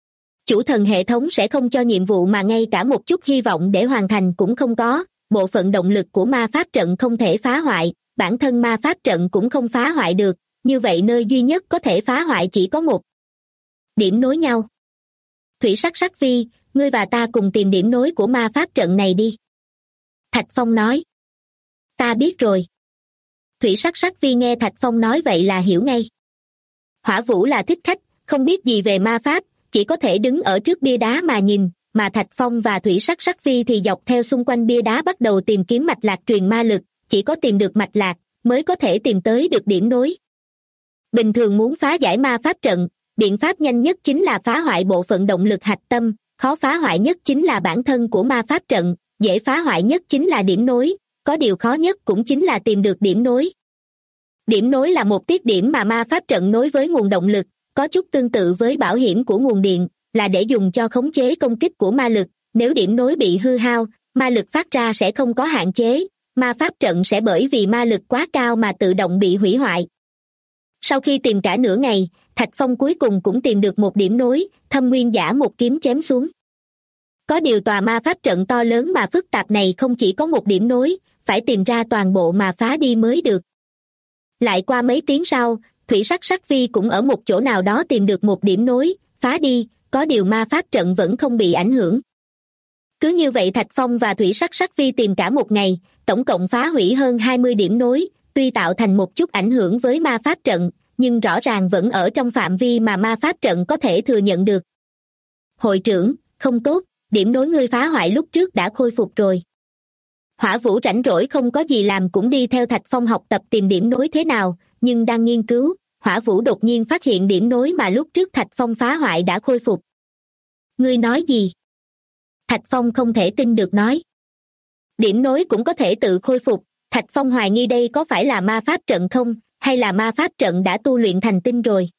Chủ thần hệ thống sẽ không cho nhiệm vụ mà ngay cả một chút hy vọng để hoàn thành cũng không có, bộ phận động lực của ma pháp trận không thể phá hoại, bản thân ma pháp trận cũng không phá hoại được, như vậy nơi duy nhất có thể phá hoại chỉ có một điểm nối nhau. Thủy Sắc Sắc Vi, ngươi và ta cùng tìm điểm nối của ma pháp trận này đi. Thạch Phong nói. Ta biết rồi. Thủy Sắc Sắc Vi nghe Thạch Phong nói vậy là hiểu ngay. Hỏa Vũ là thích khách, không biết gì về ma pháp, chỉ có thể đứng ở trước bia đá mà nhìn, mà Thạch Phong và Thủy Sắc Sắc Vi thì dọc theo xung quanh bia đá bắt đầu tìm kiếm mạch lạc truyền ma lực, chỉ có tìm được mạch lạc mới có thể tìm tới được điểm nối. Bình thường muốn phá giải ma pháp trận, biện pháp nhanh nhất chính là phá hoại bộ phận động lực hạch tâm, khó phá hoại nhất chính là bản thân của ma pháp trận, dễ phá hoại nhất chính là điểm nối, có điều khó nhất cũng chính là tìm được điểm nối. Điểm nối là một tiết điểm mà ma pháp trận nối với nguồn động lực, có chút tương tự với bảo hiểm của nguồn điện, là để dùng cho khống chế công kích của ma lực. Nếu điểm nối bị hư hao, ma lực phát ra sẽ không có hạn chế, ma pháp trận sẽ bởi vì ma lực quá cao mà tự động bị hủy hoại. Sau khi tìm cả nửa ngày, Thạch Phong cuối cùng cũng tìm được một điểm nối, Thâm Nguyên Giả một kiếm chém xuống. Có điều tòa ma pháp trận to lớn mà phức tạp này không chỉ có một điểm nối, phải tìm ra toàn bộ mà phá đi mới được. Lại qua mấy tiếng sau, Thủy Sắc Sắc Vi cũng ở một chỗ nào đó tìm được một điểm nối, phá đi, có điều ma pháp trận vẫn không bị ảnh hưởng. Cứ như vậy Thạch Phong và Thủy Sắc Sắc Vi tìm cả một ngày, tổng cộng phá hủy hơn 20 điểm nối, tuy tạo thành một chút ảnh hưởng với ma pháp trận, nhưng rõ ràng vẫn ở trong phạm vi mà ma pháp trận có thể thừa nhận được. Hội trưởng, không tốt, điểm nối ngươi phá hoại lúc trước đã khôi phục rồi. Hỏa Vũ rảnh rỗi không có gì làm cũng đi theo Thạch Phong học tập tìm điểm nối thế nào, nhưng đang nghiên cứu, Hỏa Vũ đột nhiên phát hiện điểm nối mà lúc trước Thạch Phong phá hoại đã khôi phục. Ngươi nói gì? Thạch Phong không thể tin được nói. Điểm nối cũng có thể tự khôi phục, Thạch Phong hoài nghi đây có phải là ma pháp trận không, hay là ma pháp trận đã tu luyện thành tinh rồi.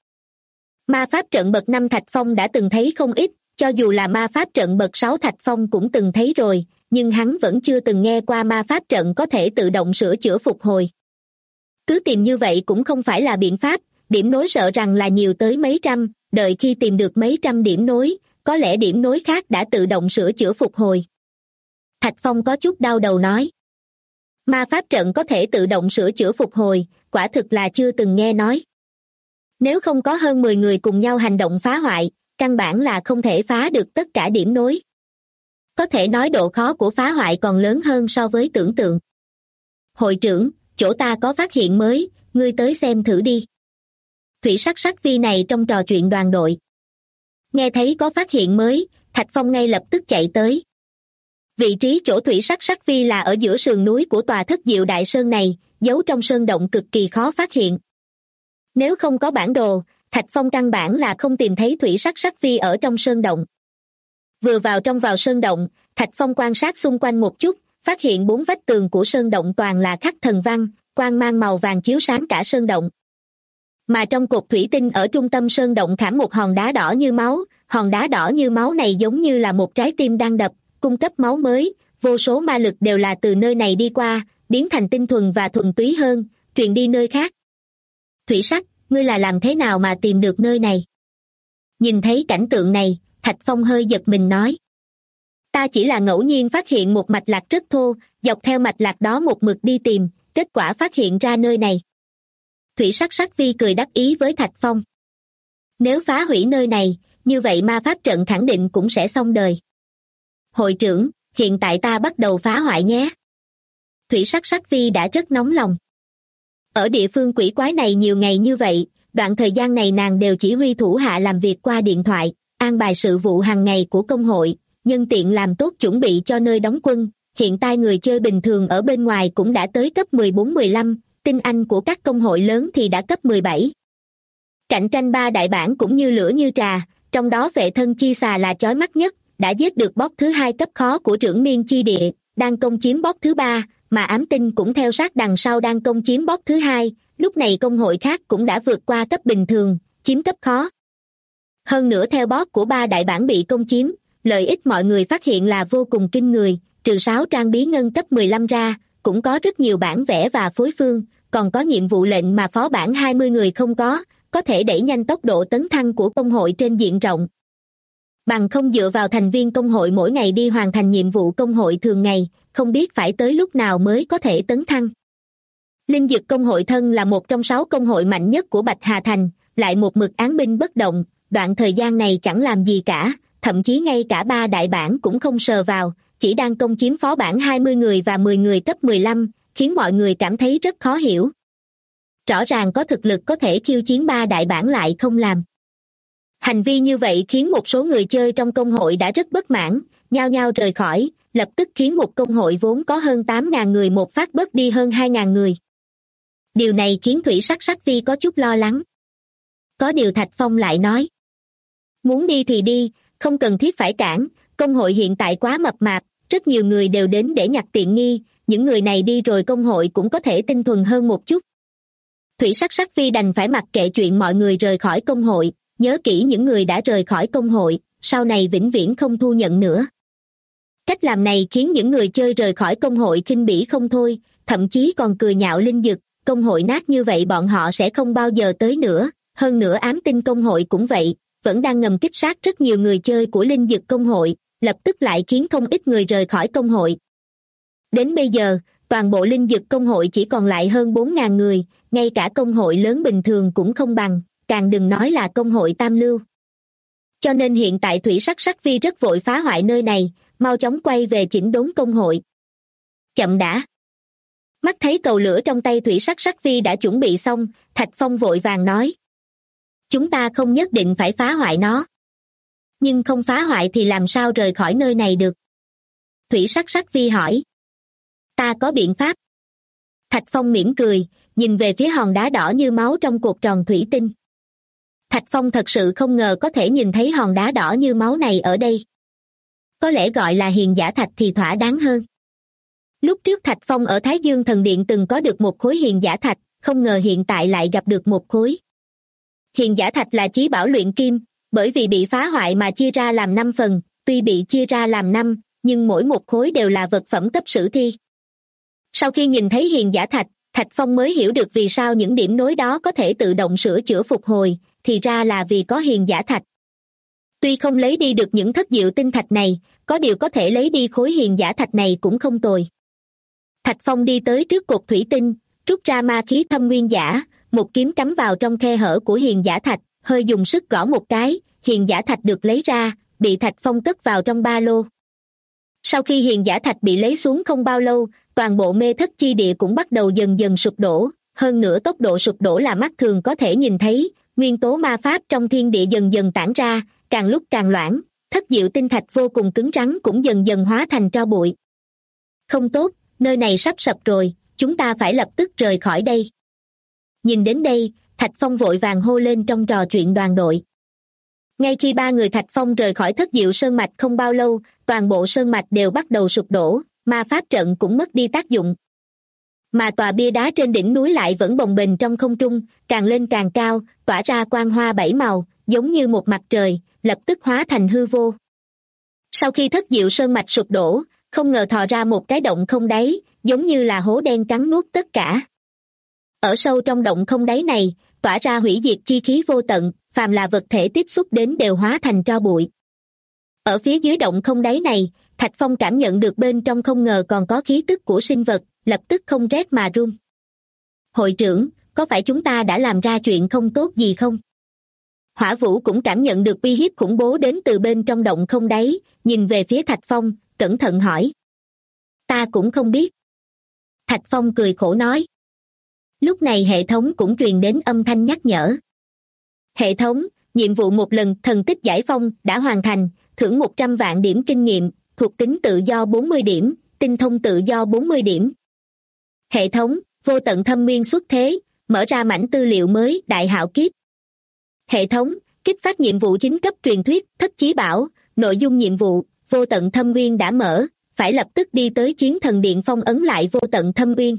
Ma pháp trận bậc 5 Thạch Phong đã từng thấy không ít, cho dù là ma pháp trận bậc 6 Thạch Phong cũng từng thấy rồi, nhưng hắn vẫn chưa từng nghe qua ma pháp trận có thể tự động sửa chữa phục hồi. Cứ tìm như vậy cũng không phải là biện pháp, điểm nối sợ rằng là nhiều tới mấy trăm, đợi khi tìm được mấy trăm điểm nối, có lẽ điểm nối khác đã tự động sửa chữa phục hồi. Thạch Phong có chút đau đầu nói. Ma pháp trận có thể tự động sửa chữa phục hồi, quả thực là chưa từng nghe nói. Nếu không có hơn 10 người cùng nhau hành động phá hoại, căn bản là không thể phá được tất cả điểm nối. Có thể nói độ khó của phá hoại còn lớn hơn so với tưởng tượng. Hội trưởng, chỗ ta có phát hiện mới, ngươi tới xem thử đi. Thủy Sắc Sắc Vi này trong trò chuyện đoàn đội. Nghe thấy có phát hiện mới, Thạch Phong ngay lập tức chạy tới. Vị trí chỗ Thủy Sắc Sắc Vi là ở giữa sườn núi của tòa Thất Diệu Đại Sơn này, giấu trong sơn động cực kỳ khó phát hiện. Nếu không có bản đồ, Thạch Phong căn bản là không tìm thấy Thủy Sắc Sắc Vi ở trong sơn động. Vừa vào sơn động, Thạch Phong quan sát xung quanh một chút, phát hiện 4 vách tường của sơn động toàn là khắc thần văn, quang mang màu vàng chiếu sáng cả sơn động. Mà trong cột thủy tinh ở trung tâm sơn động khảm một hòn đá đỏ như máu, hòn đá đỏ như máu này giống như là một trái tim đang đập, cung cấp máu mới, vô số ma lực đều là từ nơi này đi qua, biến thành tinh thuần và thuần túy hơn, truyền đi nơi khác. Thủy Sắc, ngươi là làm thế nào mà tìm được nơi này? Nhìn thấy cảnh tượng này, Thạch Phong hơi giật mình nói. Ta chỉ là ngẫu nhiên phát hiện một mạch lạc rất thô, dọc theo mạch lạc đó một mực đi tìm, kết quả phát hiện ra nơi này. Thủy Sắc Sắc Vi cười đắc ý với Thạch Phong. Nếu phá hủy nơi này, như vậy ma pháp trận khẳng định cũng sẽ xong đời. Hội trưởng, hiện tại ta bắt đầu phá hoại nhé. Thủy Sắc Sắc Vi đã rất nóng lòng. Ở địa phương quỷ quái này nhiều ngày như vậy, đoạn thời gian này nàng đều chỉ huy thủ hạ làm việc qua điện thoại, an bài sự vụ hàng ngày của công hội, nhân tiện làm tốt chuẩn bị cho nơi đóng quân. Hiện tại người chơi bình thường ở bên ngoài cũng đã tới cấp 14-15, tinh anh của các công hội lớn thì đã cấp 17. Cạnh tranh 3 đại bản cũng như lửa như trà, trong đó Vệ Thân Chi Xà là chói mắt nhất, đã giết được boss thứ 2 cấp khó của Trưởng Miên Chi Địa, đang công chiếm boss thứ 3, mà Ám Tinh cũng theo sát đằng sau đang công chiếm boss thứ 2, lúc này công hội khác cũng đã vượt qua cấp bình thường, chiếm cấp khó. Hơn nữa theo boss của 3 đại bản bị công chiếm, lợi ích mọi người phát hiện là vô cùng kinh người, trừ 6 trang bí ngân cấp 15 ra, cũng có rất nhiều bản vẽ và phối phương, còn có nhiệm vụ lệnh mà phó bản 20 người không có thể đẩy nhanh tốc độ tấn thăng của công hội trên diện rộng. Bằng không dựa vào thành viên công hội mỗi ngày đi hoàn thành nhiệm vụ công hội thường ngày, không biết phải tới lúc nào mới có thể tấn thăng. Linh Dực công hội thân là một trong 6 công hội mạnh nhất của Bạch Hà Thành, lại một mực án binh bất động, đoạn thời gian này chẳng làm gì cả, thậm chí ngay cả 3 đại bản cũng không sờ vào, chỉ đang công chiếm phó bản 20 người và 10 người cấp 15, khiến mọi người cảm thấy rất khó hiểu. rõ ràng có thực lực có thể khiêu chiến ba đại bản lại không làm. Hành vi như vậy khiến một số người chơi trong công hội đã rất bất mãn, nhao nhao rời khỏi, lập tức khiến một công hội vốn có hơn 8.000 người một phát bớt đi hơn 2.000 người. Điều này khiến Thủy Sắc Sắc Vi có chút lo lắng. Có điều Thạch Phong lại nói, muốn đi thì đi, không cần thiết phải cản, công hội hiện tại quá mập mạp, rất nhiều người đều đến để nhặt tiện nghi, những người này đi rồi công hội cũng có thể tinh thuần hơn một chút. Thủy Sắc Sắc Vi đành phải mặc kệ chuyện mọi người rời khỏi công hội, nhớ kỹ những người đã rời khỏi công hội, sau này vĩnh viễn không thu nhận nữa. Cách làm này khiến những người chơi rời khỏi công hội khinh bỉ không thôi, thậm chí còn cười nhạo Linh Dực, công hội nát như vậy bọn họ sẽ không bao giờ tới nữa, hơn nữa ám tinh công hội cũng vậy, vẫn đang ngầm kích sát rất nhiều người chơi của Linh Dực công hội, lập tức lại khiến không ít người rời khỏi công hội. Đến bây giờ, toàn bộ Linh Dực công hội chỉ còn lại hơn 4.000 người, ngay cả công hội lớn bình thường cũng không bằng, càng đừng nói là công hội tam lưu. Cho nên hiện tại Thủy Sắc Sắc Vi rất vội phá hoại nơi này, mau chóng quay về chỉnh đốn công hội. Chậm đã. Mắt thấy cầu lửa trong tay Thủy Sắc Sắc Vi đã chuẩn bị xong, Thạch Phong vội vàng nói. Chúng ta không nhất định phải phá hoại nó. Nhưng không phá hoại thì làm sao rời khỏi nơi này được? Thủy Sắc Sắc Vi hỏi. Ta có biện pháp. Thạch Phong mỉm cười, nhìn về phía hòn đá đỏ như máu trong cột tròn thủy tinh. Thạch Phong thật sự không ngờ có thể nhìn thấy hòn đá đỏ như máu này ở đây. Có lẽ gọi là hiền giả thạch thì thỏa đáng hơn. Lúc trước Thạch Phong ở Thái Dương Thần Điện từng có được một khối hiền giả thạch, không ngờ hiện tại lại gặp được một khối. Hiền giả thạch là chí bảo luyện kim, bởi vì bị phá hoại mà chia ra làm 5 phần, tuy bị chia ra làm 5, nhưng mỗi một khối đều là vật phẩm cấp sử thi. Sau khi nhìn thấy hiền giả thạch, Thạch Phong mới hiểu được vì sao những điểm nối đó có thể tự động sửa chữa phục hồi, thì ra là vì có hiền giả thạch. Tuy không lấy đi được những thất diệu tinh thạch này, có điều có thể lấy đi khối hiền giả thạch này cũng không tồi. Thạch Phong đi tới trước cột thủy tinh, rút ra ma khí thâm nguyên giả, một kiếm cắm vào trong khe hở của hiền giả thạch, hơi dùng sức gõ một cái, hiền giả thạch được lấy ra, bị Thạch Phong cất vào trong ba lô. Sau khi hiền giả thạch bị lấy xuống không bao lâu, toàn bộ mê thất chi địa cũng bắt đầu dần dần sụp đổ, hơn nữa tốc độ sụp đổ là mắt thường có thể nhìn thấy, nguyên tố ma pháp trong thiên địa dần dần tản ra, càng lúc càng loãng, thất diệu tinh thạch vô cùng cứng rắn cũng dần dần hóa thành tro bụi. Không tốt, nơi này sắp sập rồi, chúng ta phải lập tức rời khỏi đây. Nhìn đến đây, Thạch Phong vội vàng hô lên trong trò chuyện đoàn đội. Ngay khi ba người Thạch Phong rời khỏi thất diệu sơn mạch không bao lâu, toàn bộ sơn mạch đều bắt đầu sụp đổ, ma pháp trận cũng mất đi tác dụng. Mà tòa bia đá trên đỉnh núi lại vẫn bồng bềnh trong không trung, càng lên càng cao, tỏa ra quang hoa 7 màu, giống như một mặt trời, lập tức hóa thành hư vô. Sau khi thất diệu sơn mạch sụp đổ, không ngờ thò ra một cái động không đáy, giống như là hố đen cắn nuốt tất cả. Ở sâu trong động không đáy này, tỏa ra hủy diệt chi khí vô tận, phàm là vật thể tiếp xúc đến đều hóa thành tro bụi. Ở phía dưới động không đáy này, Thạch Phong cảm nhận được bên trong không ngờ còn có khí tức của sinh vật, lập tức không rét mà run. Hội trưởng, có phải chúng ta đã làm ra chuyện không tốt gì không? Hỏa Vũ cũng cảm nhận được uy hiếp khủng bố đến từ bên trong động không đáy, nhìn về phía Thạch Phong, cẩn thận hỏi. Ta cũng không biết. Thạch Phong cười khổ nói. Lúc này hệ thống cũng truyền đến âm thanh nhắc nhở. Hệ thống, nhiệm vụ một lần thần tích giải phong đã hoàn thành, thưởng 100 vạn điểm kinh nghiệm, thuộc tính tự do 40 điểm, tinh thông tự do 40 điểm. Hệ thống, vô tận thâm nguyên xuất thế, mở ra mảnh tư liệu mới đại hạo kiếp. Hệ thống, kích phát nhiệm vụ chính cấp truyền thuyết thất chí bảo, nội dung nhiệm vụ, vô tận thâm nguyên đã mở, phải lập tức đi tới chiến thần điện phong ấn lại vô tận thâm nguyên.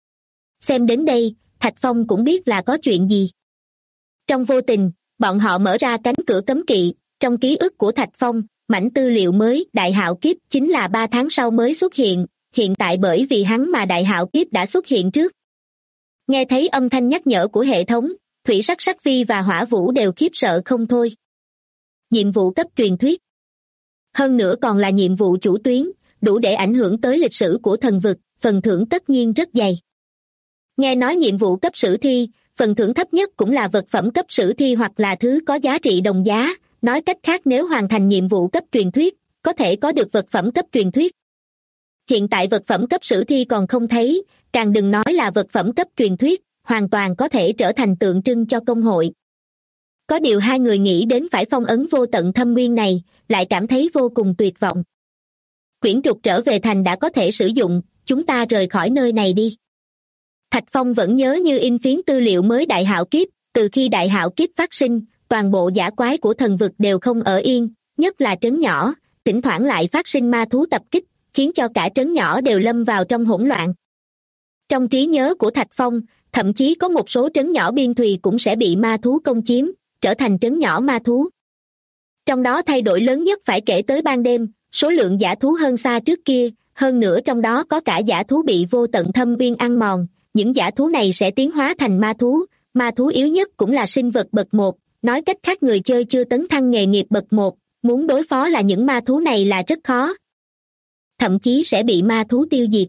Xem đến đây, Thạch Phong cũng biết là có chuyện gì. Trong vô tình, bọn họ mở ra cánh cửa cấm kỵ, trong ký ức của Thạch Phong, mảnh tư liệu mới đại hạo kiếp chính là 3 tháng sau mới xuất hiện tại bởi vì hắn mà đại hạo kiếp đã xuất hiện trước. Nghe thấy âm thanh nhắc nhở của hệ thống, Thủy Sắc Sắc Vi và Hỏa Vũ đều khiếp sợ không thôi. Nhiệm vụ cấp truyền thuyết. Hơn nữa còn là nhiệm vụ chủ tuyến, đủ để ảnh hưởng tới lịch sử của thần vực, phần thưởng tất nhiên rất dày. Nghe nói nhiệm vụ cấp sử thi, phần thưởng thấp nhất cũng là vật phẩm cấp sử thi hoặc là thứ có giá trị đồng giá, nói cách khác nếu hoàn thành nhiệm vụ cấp truyền thuyết, có thể có được vật phẩm cấp truyền thuyết. Hiện tại vật phẩm cấp sử thi còn không thấy, càng đừng nói là vật phẩm cấp truyền thuyết, hoàn toàn có thể trở thành tượng trưng cho công hội. Có điều hai người nghĩ đến phải phong ấn vô tận thâm nguyên này, lại cảm thấy vô cùng tuyệt vọng. Quyển trục trở về thành đã có thể sử dụng, chúng ta rời khỏi nơi này đi. Thạch Phong vẫn nhớ như in phiến tư liệu mới đại hạo kiếp, từ khi đại hạo kiếp phát sinh, toàn bộ dã quái của thần vực đều không ở yên, nhất là trấn nhỏ, thỉnh thoảng lại phát sinh ma thú tập kích, khiến cho cả trấn nhỏ đều lâm vào trong hỗn loạn. Trong trí nhớ của Thạch Phong, thậm chí có một số trấn nhỏ biên thùy cũng sẽ bị ma thú công chiếm, trở thành trấn nhỏ ma thú. Trong đó thay đổi lớn nhất phải kể tới ban đêm, số lượng dã thú hơn xa trước kia, hơn nữa trong đó có cả dã thú bị vô tận thâm uyên ăn mòn, những dã thú này sẽ tiến hóa thành ma thú yếu nhất cũng là sinh vật bậc 1, nói cách khác người chơi chưa tấn thăng nghề nghiệp bậc 1, muốn đối phó là những ma thú này là rất khó. Thậm chí sẽ bị ma thú tiêu diệt.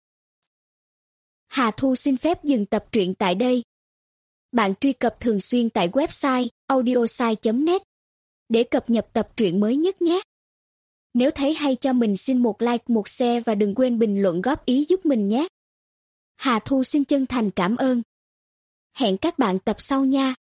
Hà Thu xin phép dừng tập truyện tại đây. Bạn truy cập thường xuyên tại website audiosai.net để cập nhật tập truyện mới nhất nhé. Nếu thấy hay cho mình xin một like, một share và đừng quên bình luận góp ý giúp mình nhé. Hà Thu xin chân thành cảm ơn. Hẹn các bạn tập sau nha.